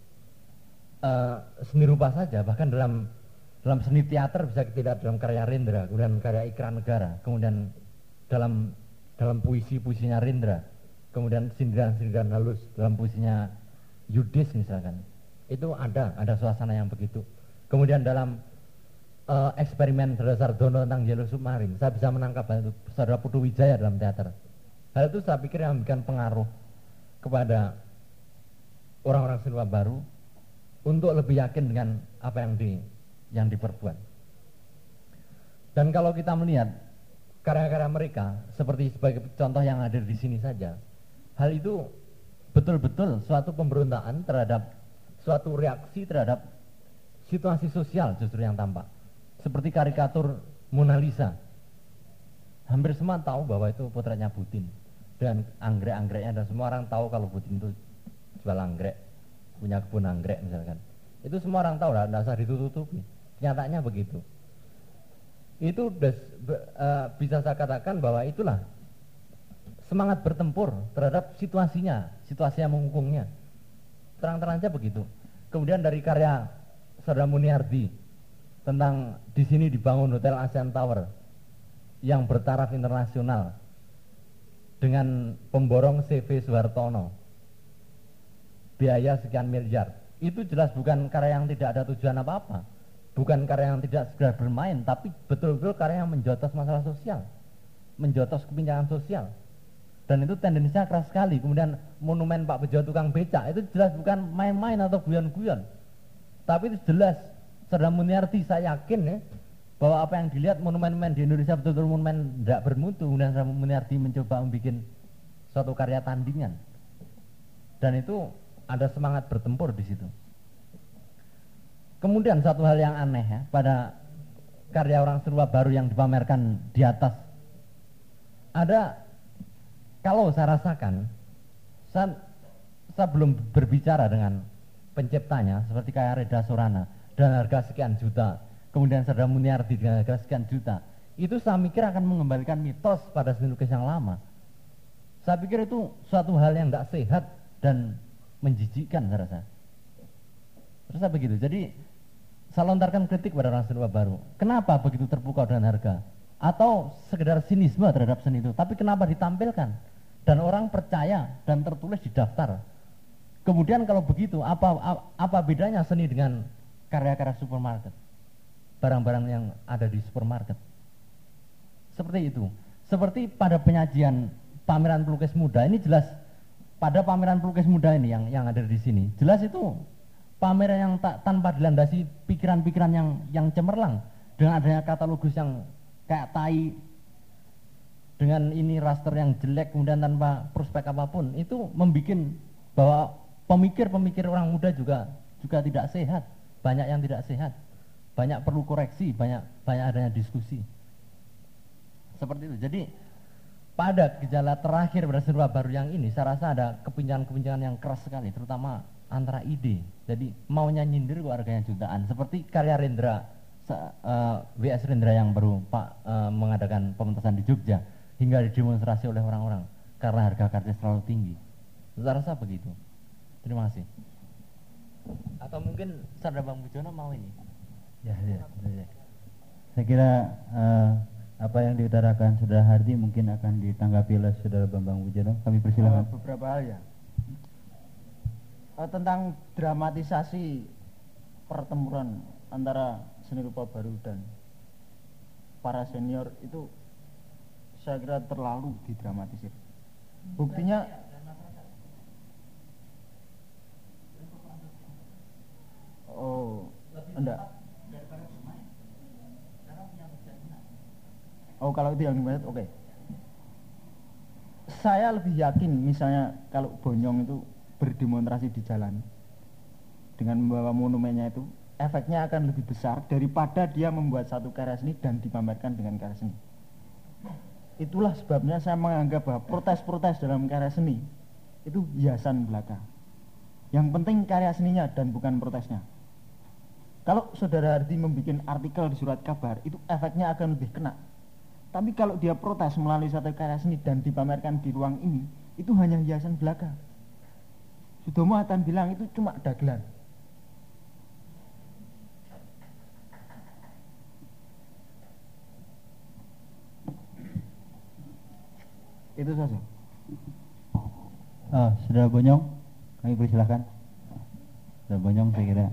seni rupa saja, bahkan dalam seni teater bisa kita lihat dalam karya Rendra, kemudian karya Ikra Negara, kemudian dalam puisi-puisinya Rendra, kemudian sindiran-sindiran halus dalam puisinya Yudis misalkan, itu ada suasana yang begitu. Kemudian dalam eksperimen Saudara Sardono tentang Yellow Submarine, saya bisa menangkap itu Saudara Putu Wijaya dalam teater. Hal itu saya pikir yang memberikan pengaruh kepada orang-orang seni rupa baru untuk lebih yakin dengan apa yang diperbuat. Dan kalau kita melihat karya-karya mereka seperti sebagai contoh yang ada di sini saja, hal itu betul-betul suatu pemberontakan terhadap suatu reaksi terhadap situasi sosial justru yang tampak. Seperti karikatur Mona Lisa, hampir semua tahu bahwa itu potretnya Putin dan anggrek-anggreknya, dan semua orang tahu kalau Putin itu jual anggrek, punya kebun anggrek misalkan. Itu semua orang tahu, tidak usah ditutupi. Nyatanya begitu. Itu bisa saya katakan bahwa itulah semangat bertempur terhadap situasinya, situasi yang mengungkungnya. Terang-terang aja begitu. Kemudian dari karya Saudara Muniardi tentang di sini dibangun Hotel ASEAN Tower yang bertaraf internasional dengan pemborong CV Soehartono, biaya sekian miliar. Itu jelas bukan karya yang tidak ada tujuan apa-apa, bukan karya yang tidak sekedar bermain, tapi betul-betul karya yang menjotos masalah sosial, menjotos kepinjangan sosial. Dan itu tendensinya keras sekali. Kemudian monumen Pak Bejo tukang becak itu jelas bukan main-main atau guyon-guyon, tapi itu jelas Saudara Muniarti, saya yakin ya, bahwa apa yang dilihat monumen-monumen di Indonesia betul-betul monumen tidak bermutu. Kemudian Saudara Muniarti mencoba membuat suatu karya tandingan, dan itu ada semangat bertempur di situ. Kemudian satu hal yang aneh ya, pada karya orang seni rupa baru yang dipamerkan di atas, ada kalau saya rasakan, saya belum berbicara dengan penciptanya seperti kayak Reda Sorana dan harga sekian juta, kemudian Saudara Muniardi dengan harga sekian juta, itu saya mikir akan mengembalikan mitos pada seni lukis yang lama. Saya pikir itu suatu hal yang tidak sehat dan menjijikkan saya rasa. Terus saya begitu, jadi saya lontarkan kritik pada orang seni rupa baru. Kenapa begitu terpukau dengan harga? Atau sekedar sinisme terhadap seni itu, tapi kenapa ditampilkan? Dan orang percaya dan tertulis di daftar. Kemudian kalau begitu, apa bedanya seni dengan karya-karya supermarket? Barang-barang yang ada di supermarket. Seperti itu. Seperti pada penyajian pameran pelukis muda, ini jelas pada pameran pelukis muda ini yang ada di sini, jelas itu pameran yang tanpa dilandasi pikiran-pikiran yang cemerlang, dengan adanya katalogus yang kayak tai, dengan ini raster yang jelek, kemudian tanpa prospek apapun, itu membuat bahwa pemikir-pemikir orang muda juga tidak sehat, banyak yang tidak sehat, banyak perlu koreksi, banyak adanya diskusi seperti itu. Jadi pada gejala terakhir pada seni rupa baru yang ini, saya rasa ada kepinjangan-kepinjangan yang keras sekali, terutama antara ide. Jadi maunya nyindir kok harganya jutaan, seperti karya Rendra, WS Rendra yang baru mengadakan pementasan di Jogja, hingga didemonstrasi oleh orang-orang karena harga karya terlalu tinggi. Saya rasa begitu. Terima kasih. Atau mungkin Saudara Bang Bujono mau ini? Ya. Saya kira apa yang diutarakan Saudara Hardi mungkin akan ditanggapi oleh Saudara Bambang Bujono. Kami persilakan. Beberapa hal ya. Tentang dramatisasi pertempuran antara seni rupa baru dan para senior itu saya kira terlalu didramatisir. Buktinya enggak. Kalau itu yang dimaksud, oke. Saya lebih yakin misalnya kalau Bonyong itu berdemonstrasi di jalan dengan membawa monumennya itu, efeknya akan lebih besar daripada dia membuat satu karya seni dan dipamerkan dengan karya seni. Itulah sebabnya saya menganggap bahwa protes-protes dalam karya seni itu hiasan belaka. Yang penting karya seninya dan bukan protesnya. Kalau Saudara Hardi membuat artikel di surat kabar, itu efeknya akan lebih kena. Tapi kalau dia protes melalui satu karya seni dan dipamerkan di ruang ini, itu hanya hiasan belaka. Sudomo akan bilang itu cuma dagelan. Itu saja. Saudara Bonyong, kami persilahkan. Saudara Bonyong, saya kira.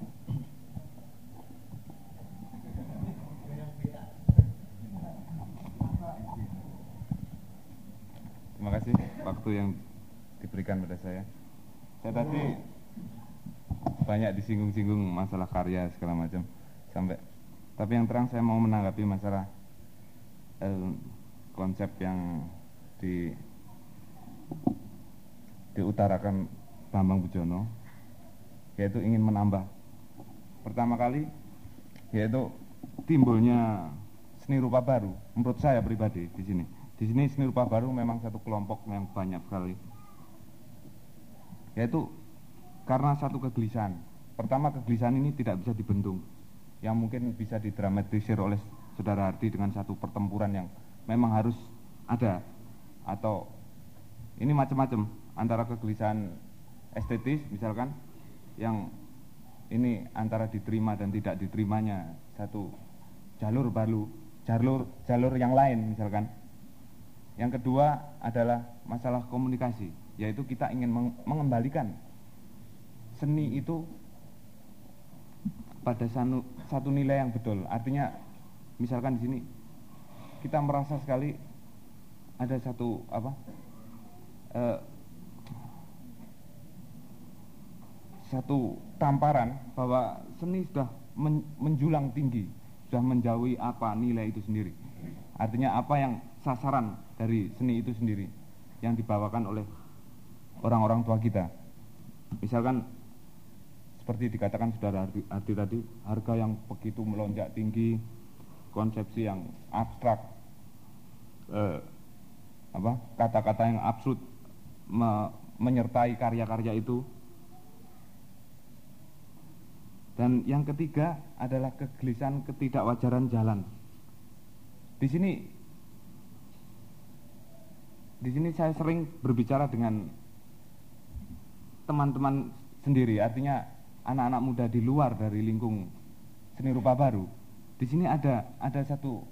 Terima kasih waktu yang diberikan pada saya. Saya tadi banyak disinggung-singgung masalah karya segala macam tapi yang terang saya mau menanggapi masalah konsep yang diutarakan Bambang Bujono, yaitu ingin menambah pertama kali, yaitu timbulnya seni rupa baru. Menurut saya pribadi di sini seni rupa baru memang satu kelompok yang banyak sekali, yaitu karena satu kegelisahan. Pertama, kegelisahan ini tidak bisa dibendung, yang mungkin bisa didramatisir oleh Saudara Hardi dengan satu pertempuran yang memang harus ada, atau ini macam-macam antara kegelisahan estetis misalkan, yang ini antara diterima dan tidak diterimanya satu jalur baru, jalur yang lain misalkan. Yang kedua adalah masalah komunikasi, yaitu kita ingin mengembalikan seni itu pada satu nilai yang betul. Artinya misalkan di sini kita merasa sekali ada satu satu tamparan bahwa seni sudah menjulang tinggi, sudah menjauhi apa nilai itu sendiri. Artinya apa yang sasaran dari seni itu sendiri yang dibawakan oleh orang-orang tua kita. Misalkan seperti dikatakan Saudara Hardi tadi, harga yang begitu melonjak tinggi, konsepsi yang abstrak, kata-kata yang absurd menyertai karya-karya itu. Dan yang ketiga adalah kegelisahan ketidakwajaran jalan. Di sini saya sering berbicara dengan teman-teman sendiri, artinya anak-anak muda di luar dari lingkung seni rupa baru. Di sini ada satu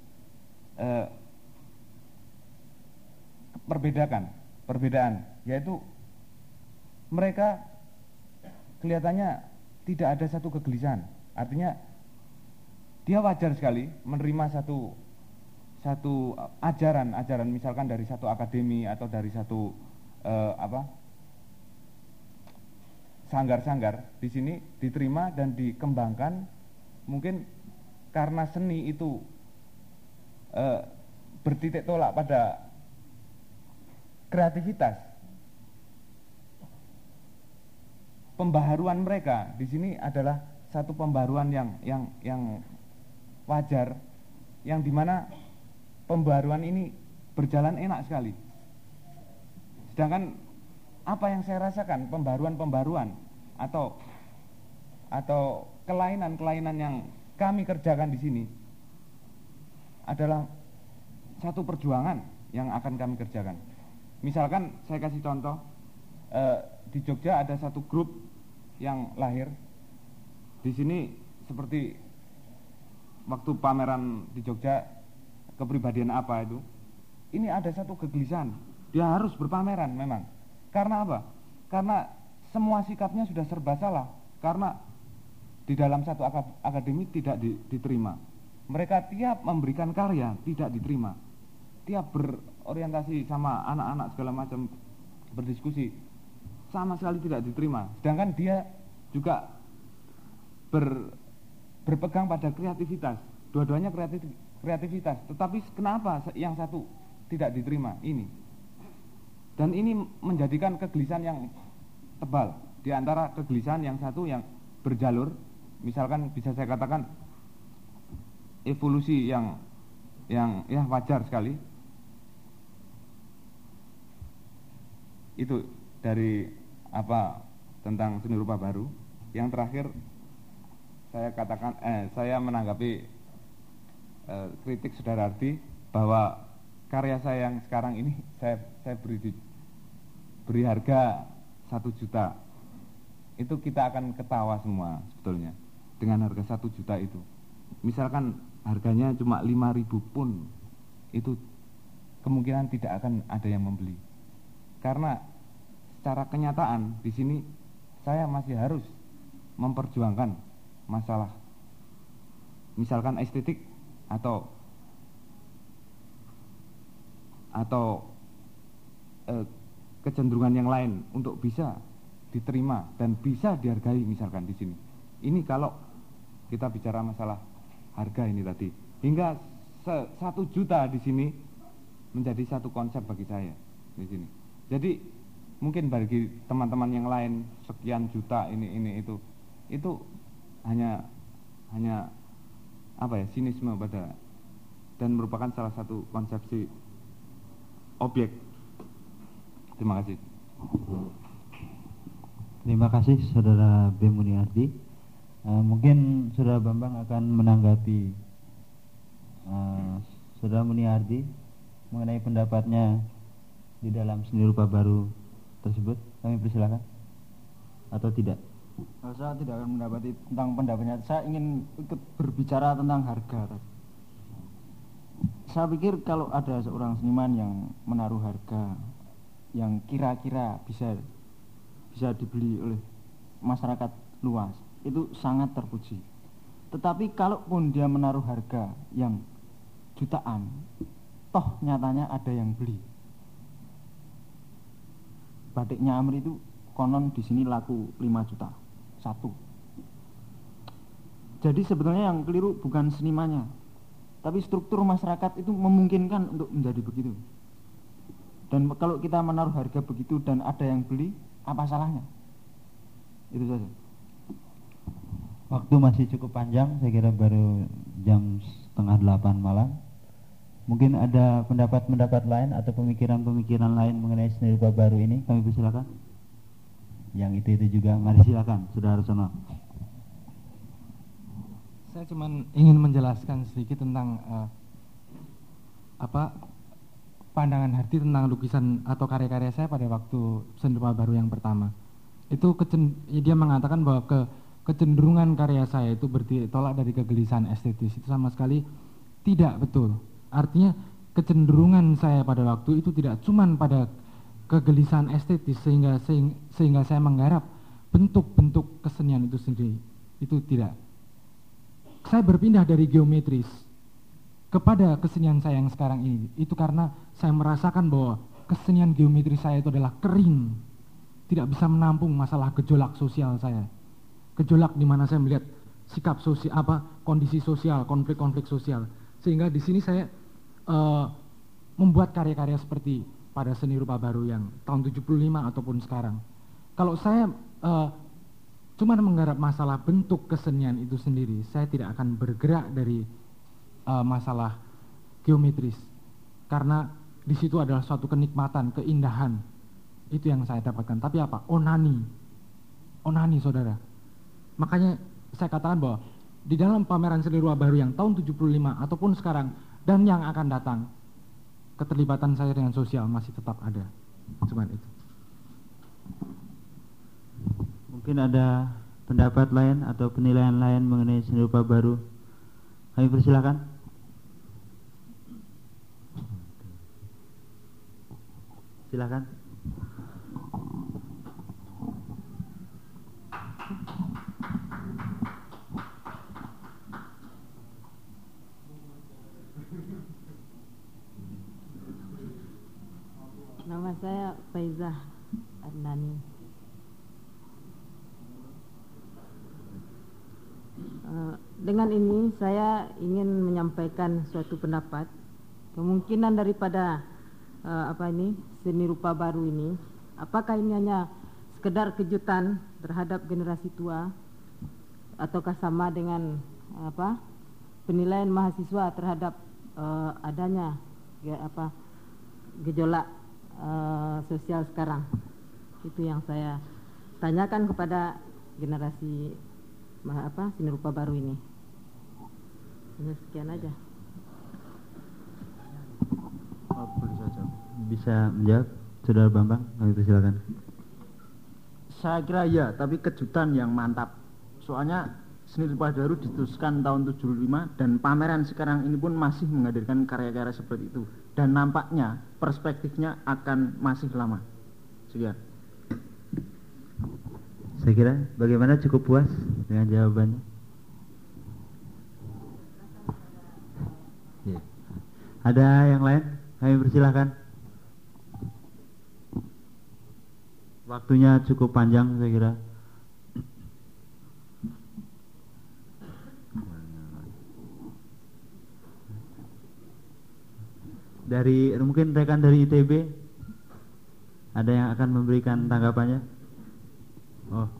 perbedaan, yaitu mereka kelihatannya tidak ada satu kegelisahan. Artinya dia wajar sekali menerima satu ajaran misalkan dari satu akademi atau dari satu sanggar-sanggar. Di sini diterima dan dikembangkan, mungkin karena seni itu bertitik tolak pada kreativitas. Pembaharuan mereka di sini adalah satu pembaharuan yang wajar, yang dimana pembaharuan ini berjalan enak sekali. Sedangkan apa yang saya rasakan, pembaharuan atau kelainan yang kami kerjakan di sini adalah satu perjuangan yang akan kami kerjakan. Misalkan saya kasih contoh, di Jogja ada satu grup yang lahir. Di sini seperti waktu pameran di Jogja kepribadian apa itu, ini ada satu kegelisahan, dia harus berpameran memang. Karena apa? Karena semua sikapnya sudah serba salah, karena di dalam satu akademi tidak diterima. Mereka tiap memberikan karya tidak diterima, tiap berorientasi sama anak-anak segala macam, berdiskusi sama sekali tidak diterima. Sedangkan dia juga berpegang pada kreativitas, dua-duanya kreativitas. Tetapi kenapa yang satu tidak diterima ini? Dan ini menjadikan kegelisahan yang tebal di antara kegelisahan yang satu yang berjalur, misalkan bisa saya katakan evolusi yang ya wajar sekali. Itu dari tentang seni rupa baru. Yang terakhir saya katakan, saya menanggapi kritik Saudara Ardi bahwa karya saya yang sekarang ini saya beri harga 1 juta. Itu kita akan ketawa semua sebetulnya dengan harga 1 juta itu. Misalkan harganya cuma 5.000 pun, itu kemungkinan tidak akan ada yang membeli. Karena secara kenyataan di sini saya masih harus memperjuangkan masalah misalkan estetik atau kecenderungan yang lain untuk bisa diterima dan bisa dihargai misalkan di sini. Ini kalau kita bicara masalah harga ini tadi, hingga 1 juta di sini menjadi satu konsep bagi saya di sini. Jadi mungkin bagi teman-teman yang lain sekian juta ini itu hanya sinisme pada, dan merupakan salah satu konsepsi objek. Terima kasih. Terima kasih Saudara B. Muniardi. Mungkin Saudara Bambang akan menanggapi Saudara Muniardi mengenai pendapatnya di dalam seni rupa baru tersebut. Kami persilakan. Atau tidak? Saya tidak akan mendapati tentang pendapatnya. Saya ingin ikut berbicara tentang harga. Saya pikir kalau ada seorang seniman yang menaruh harga yang kira-kira bisa dibeli oleh masyarakat luas, itu sangat terpuji. Tetapi kalaupun dia menaruh harga yang jutaan, toh nyatanya ada yang beli. Batiknya Amri itu konon di sini laku 5 juta satu. Jadi sebetulnya yang keliru bukan senimannya, tapi struktur masyarakat itu memungkinkan untuk menjadi begitu. Dan kalau kita menaruh harga begitu dan ada yang beli, apa salahnya? Itu saja. Waktu masih cukup panjang, saya kira baru jam 7:30 malam. Mungkin ada pendapat-pendapat lain atau pemikiran-pemikiran lain mengenai seni rupa baru ini, kami persilakan. Yang itu juga, mari silakan, Saudara Arsono. Saya cuma ingin menjelaskan sedikit tentang pandangan Hardy tentang lukisan atau karya-karya saya pada waktu seni rupa baru yang pertama. Itu dia mengatakan bahwa kecenderungan karya saya itu bertolak dari kegelisahan estetis. Itu sama sekali tidak betul. Artinya kecenderungan saya pada waktu itu tidak cuma pada kegelisahan estetis sehingga saya menggarap bentuk-bentuk kesenian itu sendiri. Itu tidak. Saya berpindah dari geometris kepada kesenian saya yang sekarang ini. Itu karena saya merasakan bahwa kesenian geometris saya itu adalah kering, tidak bisa menampung masalah gejolak sosial saya. Gejolak di mana saya melihat sikap sosial, kondisi sosial, konflik-konflik sosial. Sehingga di sini saya membuat karya-karya seperti pada seni rupa baru yang tahun 75 ataupun sekarang. Kalau saya cuma menggarap masalah bentuk kesenian itu sendiri, saya tidak akan bergerak dari masalah geometris. Karena di situ adalah suatu kenikmatan, keindahan. Itu yang saya dapatkan. Tapi apa? Onani, saudara. Makanya saya katakan bahwa di dalam pameran seni rupa baru yang tahun 75 ataupun sekarang dan yang akan datang, keterlibatan saya dengan sosial masih tetap ada. Cuma itu. Mungkin ada pendapat lain atau penilaian lain mengenai seni rupa baru. Kami persilakan. Silakan. Nama saya Faizah Adnani. Dengan ini saya ingin menyampaikan suatu pendapat. Kemungkinan daripada seni rupa baru ini, apakah ini hanya sekedar kejutan terhadap generasi tua, ataukah sama dengan penilaian mahasiswa terhadap adanya gejolak sosial sekarang. Itu yang saya tanyakan kepada generasi seni rupa baru ini. Sekian aja. Bisa menjawab, Saudara Bambang, kami persilakan. Saya kira ya, tapi kejutan yang mantap. Soalnya seni rupa baru diteruskan tahun 75 dan pameran sekarang ini pun masih menghadirkan karya-karya seperti itu. Dan nampaknya perspektifnya akan masih lama. Sekian. Saya kira bagaimana, cukup puas dengan jawabannya? Ya. Ada yang lain? Kami persilahkan. Waktunya cukup panjang saya kira. Dari mungkin rekan dari ITB ada yang akan memberikan tanggapannya? Oh.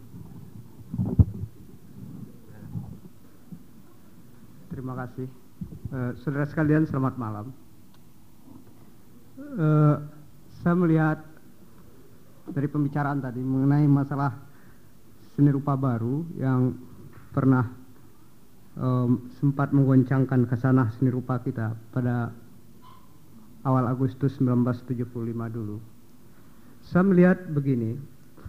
Terima kasih. Saudara sekalian, selamat malam. Saya melihat dari pembicaraan tadi mengenai masalah seni rupa baru yang pernah sempat menggoncangkan khasanah seni rupa kita pada awal Agustus 1975 dulu. Saya melihat begini,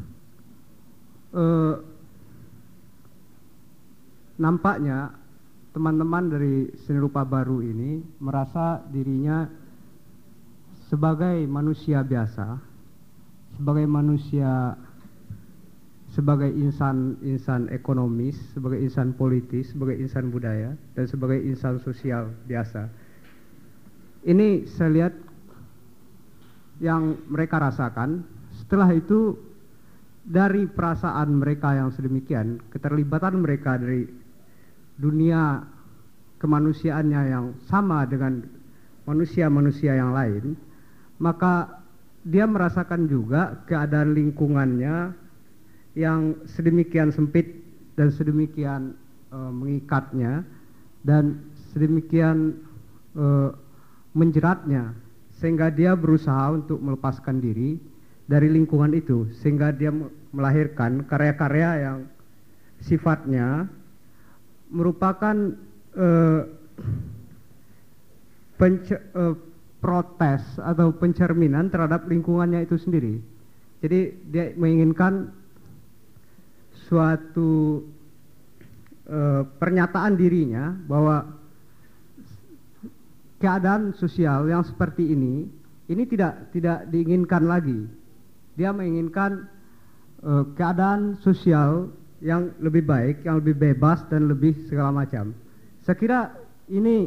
nampaknya teman-teman dari seni rupa baru ini merasa dirinya sebagai manusia biasa, sebagai manusia, sebagai insan ekonomis, sebagai insan politis, sebagai insan budaya, dan sebagai insan sosial biasa. Ini saya lihat yang mereka rasakan. Setelah itu dari perasaan mereka yang sedemikian, keterlibatan mereka dari dunia kemanusiaannya yang sama dengan manusia-manusia yang lain, maka dia merasakan juga keadaan lingkungannya yang sedemikian sempit dan sedemikian mengikatnya dan sedemikian menjeratnya sehingga dia berusaha untuk melepaskan diri dari lingkungan itu, sehingga dia melahirkan karya-karya yang sifatnya merupakan protes atau pencerminan terhadap lingkungannya itu sendiri. Jadi dia menginginkan suatu pernyataan dirinya bahwa keadaan sosial yang seperti ini tidak diinginkan lagi. Dia menginginkan keadaan sosial yang lebih baik, yang lebih bebas dan lebih segala macam. Saya kira ini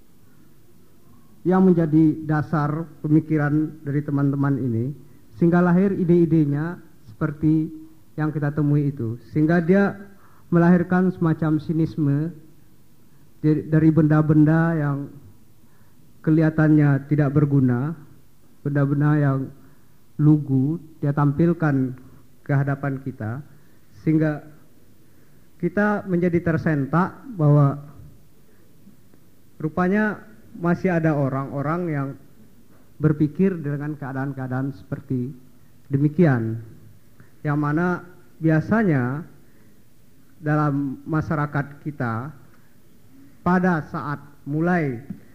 yang menjadi dasar pemikiran dari teman-teman ini, sehingga lahir ide-idenya seperti yang kita temui itu, sehingga dia melahirkan semacam sinisme dari benda-benda yang kelihatannya tidak berguna, benda-benda yang lugu dia tampilkan ke hadapan kita, sehingga kita menjadi tersentak bahwa rupanya masih ada orang-orang yang berpikir dengan keadaan-keadaan seperti demikian, yang mana biasanya dalam masyarakat kita pada saat mulai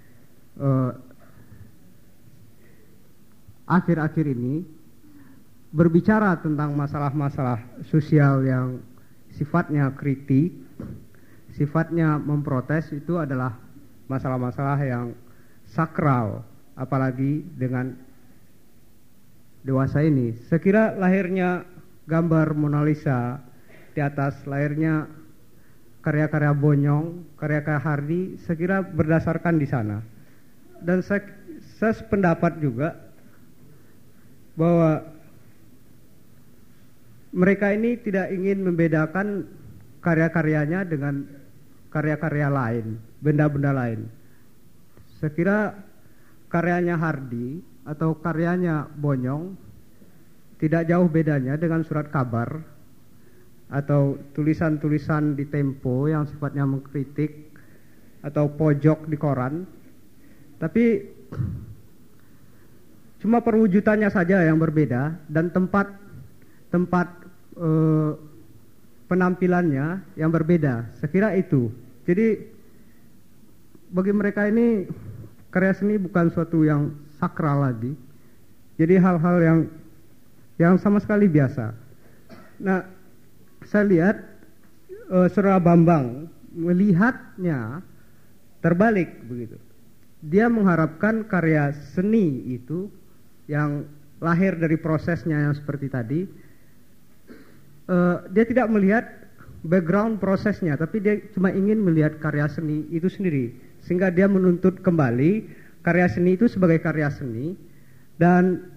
akhir-akhir ini berbicara tentang masalah-masalah sosial yang sifatnya kritik, sifatnya memprotes, itu adalah masalah-masalah yang sakral, apalagi dengan dewasa ini. Saya kira lahirnya gambar Mona Lisa, di atas lahirnya karya-karya Bonyong, karya-karya Hardy, saya kira berdasarkan di sana. Dan saya sependapat juga bahwa mereka ini tidak ingin membedakan karya-karyanya dengan karya-karya lain, benda-benda lain. Saya kira karyanya Hardy atau karyanya Bonyong tidak jauh bedanya dengan surat kabar atau tulisan-tulisan di Tempo yang sifatnya mengkritik atau pojok di koran. Tapi cuma perwujudannya saja yang berbeda dan tempat penampilannya yang berbeda. Saya kira itu. Jadi bagi mereka ini karya seni bukan suatu yang sakral lagi. Jadi hal-hal yang sama sekali biasa. Nah, saya lihat Saudara Bambang melihatnya terbalik begitu. Dia mengharapkan karya seni itu yang lahir dari prosesnya yang seperti tadi, dia tidak melihat background prosesnya, tapi dia cuma ingin melihat karya seni itu sendiri, sehingga dia menuntut kembali karya seni itu sebagai karya seni. Dan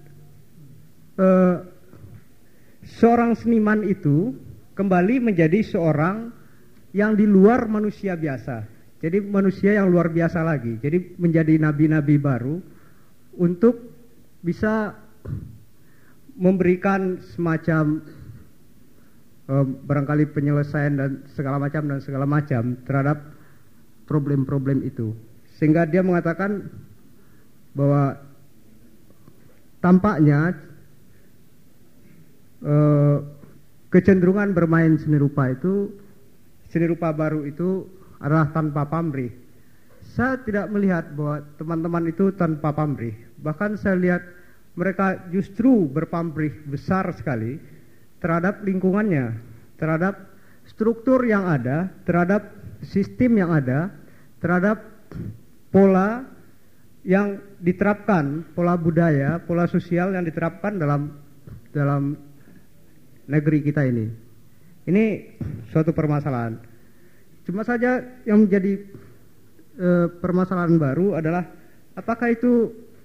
seorang seniman itu kembali menjadi seorang yang di luar manusia biasa, jadi manusia yang luar biasa lagi, jadi menjadi nabi-nabi baru untuk bisa memberikan semacam barangkali penyelesaian dan segala macam terhadap problem-problem itu, sehingga dia mengatakan bahwa tampaknya kecenderungan bermain seni rupa baru itu adalah tanpa pamrih. Saya tidak melihat bahwa teman-teman itu tanpa pamrih, bahkan saya lihat mereka justru berpamrih besar sekali terhadap lingkungannya, terhadap struktur yang ada, terhadap sistem yang ada, terhadap pola yang diterapkan, pola budaya, pola sosial yang diterapkan dalam negeri kita ini. Ini suatu permasalahan. Cuma saja yang menjadi permasalahan baru adalah apakah itu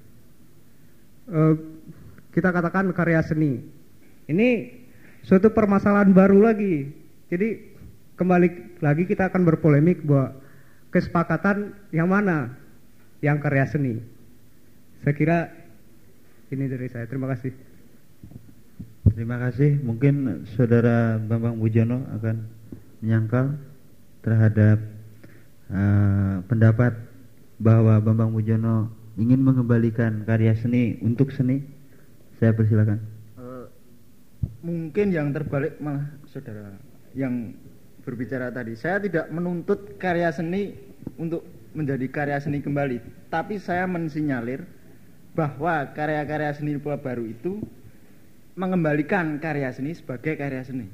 kita katakan karya seni. Ini suatu permasalahan baru lagi. Jadi kembali lagi kita akan berpolemik bahwa kesepakatan yang mana yang karya seni. Saya kira ini dari saya. Terima kasih. Terima kasih. Mungkin Saudara Bambang Bujono akan menyangkal terhadap pendapat bahwa Bambang Bujono ingin mengembalikan karya seni untuk seni, saya persilakan. Mungkin yang terbalik malah saudara yang berbicara tadi. Saya tidak menuntut karya seni untuk menjadi karya seni kembali, tapi saya mensinyalir bahwa karya-karya seni rupa baru itu mengembalikan karya seni sebagai karya seni.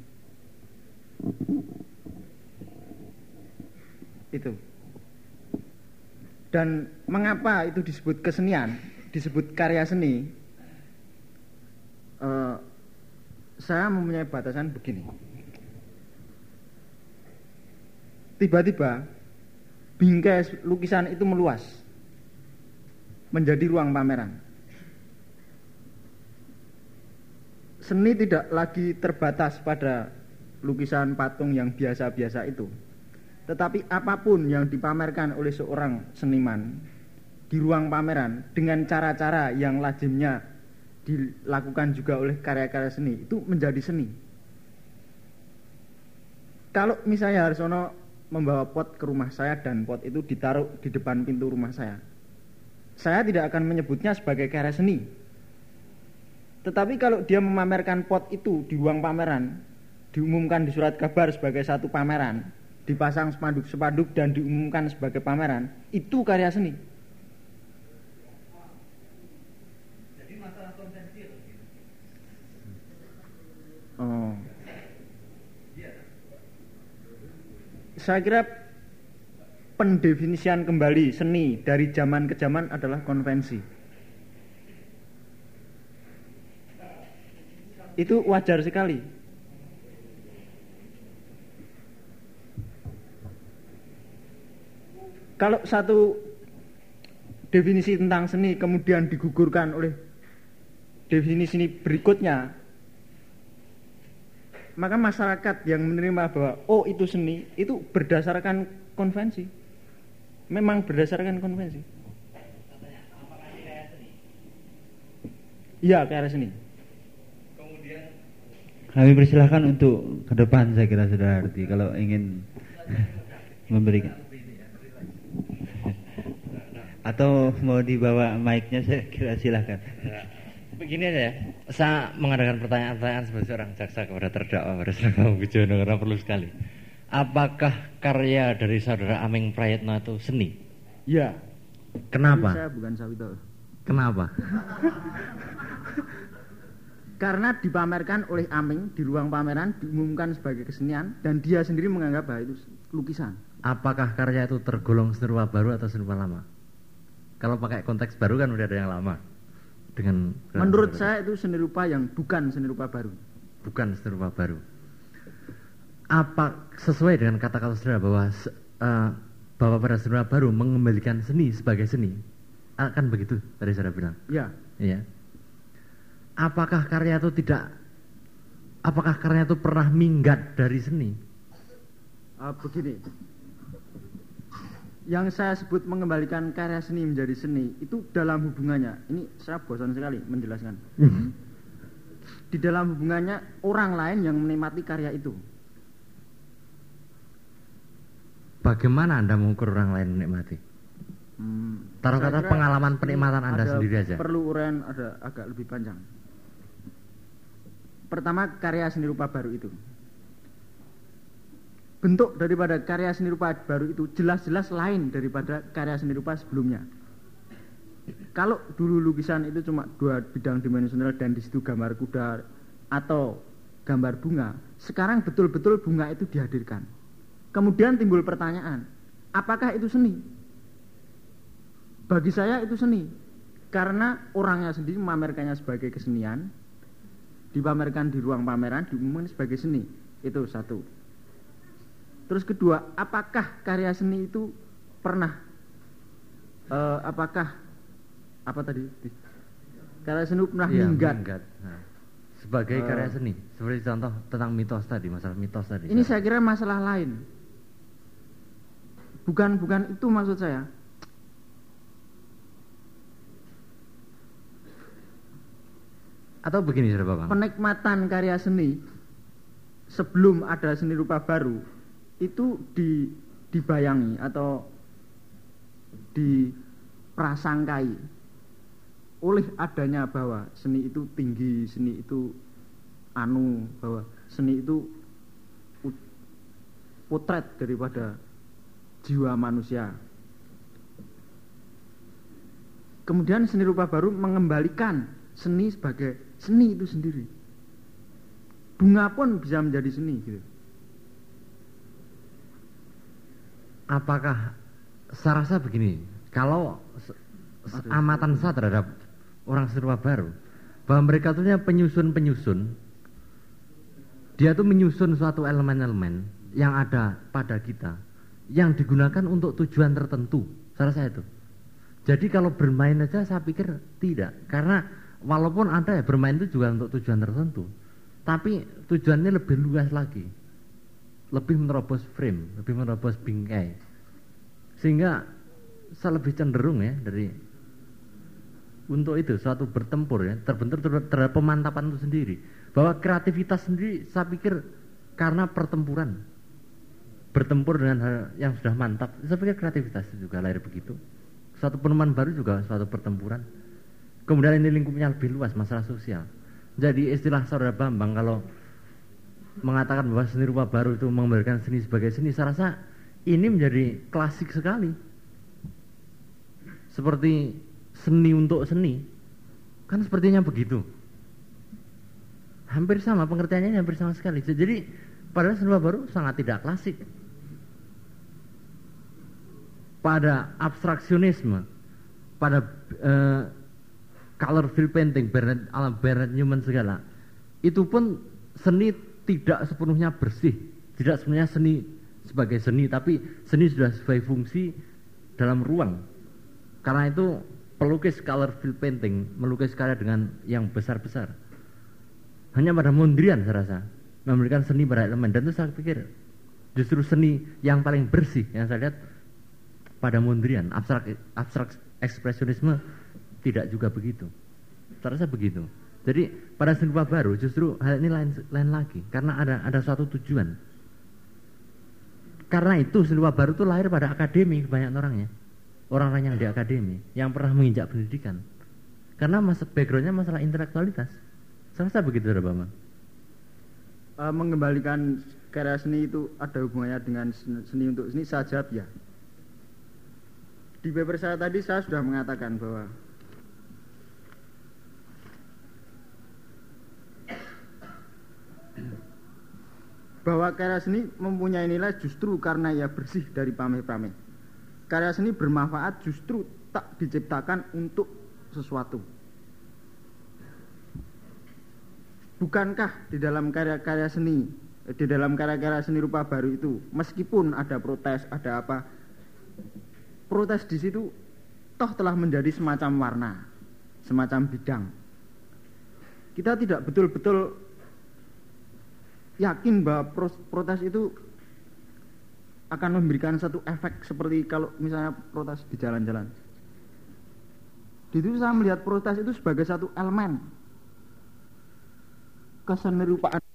Itu. Dan mengapa itu disebut kesenian, disebut karya seni? Saya mempunyai batasan begini. Tiba-tiba bingkai lukisan itu meluas menjadi ruang pameran. Seni tidak lagi terbatas pada lukisan patung yang biasa-biasa itu, tetapi apapun yang dipamerkan oleh seorang seniman di ruang pameran dengan cara-cara yang lazimnya dilakukan juga oleh karya-karya seni itu menjadi seni. Kalau misalnya Harsono membawa pot ke rumah saya dan pot itu ditaruh di depan pintu rumah saya tidak akan menyebutnya sebagai karya seni. Tetapi kalau dia memamerkan pot itu di ruang pameran, diumumkan di surat kabar sebagai satu pameran, dipasang spanduk-spanduk dan diumumkan sebagai pameran, itu karya seni. Jadi masalah konvensi itu. Oh. Saya kira pendefinisian kembali seni dari zaman ke zaman adalah konvensi. Itu wajar sekali. Kalau satu definisi tentang seni kemudian digugurkan oleh definisi berikutnya, maka masyarakat yang menerima bahwa oh itu seni, itu berdasarkan konvensi. Memang berdasarkan konvensi. Iya, karya seni. Kami persilahkan untuk ke depan, saya kira Saudara Arti kalau ingin memberikan. Atau mau dibawa mic-nya, saya kira silakan. Begini aja ya, saya mengadakan pertanyaan-pertanyaan sebagai seorang jaksa kepada terdakwa pada Saudara Bujono karena perlu sekali. Apakah karya dari Saudara Aming Prayitno itu seni? Ya. Kenapa? Saya bukan Sawito. Kenapa? Karena dipamerkan oleh Aming di ruang pameran, diumumkan sebagai kesenian, dan dia sendiri menganggap bahwa itu lukisan. Apakah karya itu tergolong seni rupa baru atau seni rupa lama? Kalau pakai konteks baru kan udah ada yang lama. Menurut saya itu seni rupa yang bukan seni rupa baru. Bukan seni rupa baru. Apa sesuai dengan kata-kata saudara bahwa pada seni rupa baru mengembalikan seni sebagai seni? Akan begitu tadi saudara bilang? Ya. Iya. Apakah karya itu pernah minggat dari seni? Begini, yang saya sebut mengembalikan karya seni menjadi seni itu dalam hubungannya, ini saya bosan sekali menjelaskan. Di dalam hubungannya orang lain yang menikmati karya itu. Bagaimana Anda mengukur orang lain menikmati? Taruh kata pengalaman penikmatan Anda sendiri aja. Perlu uraian ada agak lebih panjang. Pertama, karya seni rupa baru itu. Bentuk daripada karya seni rupa baru itu jelas-jelas lain daripada karya seni rupa sebelumnya. Kalau dulu lukisan itu cuma 2 bidang dimensional dan di situ gambar kuda atau gambar bunga, sekarang betul-betul bunga itu dihadirkan. Kemudian timbul pertanyaan, apakah itu seni? Bagi saya itu seni, karena orangnya sendiri memamerkannya sebagai kesenian, dipamerkan di ruang pameran, diumumkan sebagai seni. Itu satu. Terus kedua, apakah karya seni itu pernah karya seni pernah minggat? Nah, sebagai karya seni, seperti contoh tentang mitos tadi, masalah mitos tadi. Ini saya kira masalah lain. Bukan itu maksud saya. Atau begini saudara Bapak. Penikmatan karya seni sebelum ada seni rupa baru itu dibayangi atau diprasangkai oleh adanya bahwa seni itu tinggi, seni itu bahwa seni itu potret daripada jiwa manusia. Kemudian seni rupa baru mengembalikan seni sebagai seni itu sendiri. Bunga pun bisa menjadi seni gitu. Apakah saya rasa begini, kalau amatan saya terhadap orang seni rupa baru, bahwa mereka itu penyusun, dia tuh menyusun suatu elemen-elemen yang ada pada kita, yang digunakan untuk tujuan tertentu. Saya rasa itu. Jadi kalau bermain aja saya pikir tidak, karena walaupun ada ya bermain itu juga untuk tujuan tertentu, tapi tujuannya lebih luas lagi, lebih menerobos frame, lebih menerobos bingkai, sehingga saya lebih cenderung ya dari untuk itu suatu bertempur ya, terbentur terhadap pemantapan itu sendiri, bahwa kreativitas sendiri saya pikir karena pertempuran, bertempur dengan hal yang sudah mantap, saya pikir kreativitas itu juga lahir begitu. Suatu penemuan baru juga suatu pertempuran. Kemudian ini lingkupnya lebih luas, masalah sosial. Jadi istilah saudara Bambang kalau mengatakan bahwa seni rupa baru itu mengembalikan seni sebagai seni, saya rasa ini menjadi klasik sekali. Seperti seni untuk seni, kan sepertinya begitu. Hampir sama, pengertiannya hampir sama sekali. Jadi padahal seni rupa baru sangat tidak klasik. Pada abstraksionisme, pada color fill painting, Bernard Newman segala, itu pun seni tidak sepenuhnya bersih, tidak sepenuhnya seni sebagai seni, tapi seni sudah sebagai fungsi dalam ruang. Karena itu pelukis color fill painting melukis karya dengan yang besar-besar. Hanya pada Mondrian saya rasa memberikan seni pada elemen, dan itu saya pikir justru seni yang paling bersih yang saya lihat pada Mondrian. Abstrak ekspresionisme tidak juga begitu. Saya rasa begitu. Jadi pada seni rupa baru justru hal ini lain lagi, karena ada suatu tujuan. Karena itu seni rupa baru itu lahir pada akademi kebanyakan orangnya, orang-orang yang di akademi, yang pernah menginjak pendidikan. Karena backgroundnya masalah intelektualitas. Saya rasa begitu, Saudara Bambang. Mengembalikan karya seni itu ada hubungannya dengan seni untuk seni, saya jawab ya. Di paper saya tadi saya sudah mengatakan bahwa karya seni mempunyai nilai justru karena ia bersih dari pameh-pameh. Karya seni bermanfaat justru tak diciptakan untuk sesuatu. Bukankah di dalam karya-karya seni, di dalam karya-karya seni rupa baru itu, meskipun ada protes, ada apa, protes di situ toh telah menjadi semacam warna, semacam bidang. Kita tidak betul-betul yakin bahwa protes itu akan memberikan satu efek seperti kalau misalnya protes di jalan-jalan. Di situ saya melihat protes itu sebagai satu elemen kesenirupaan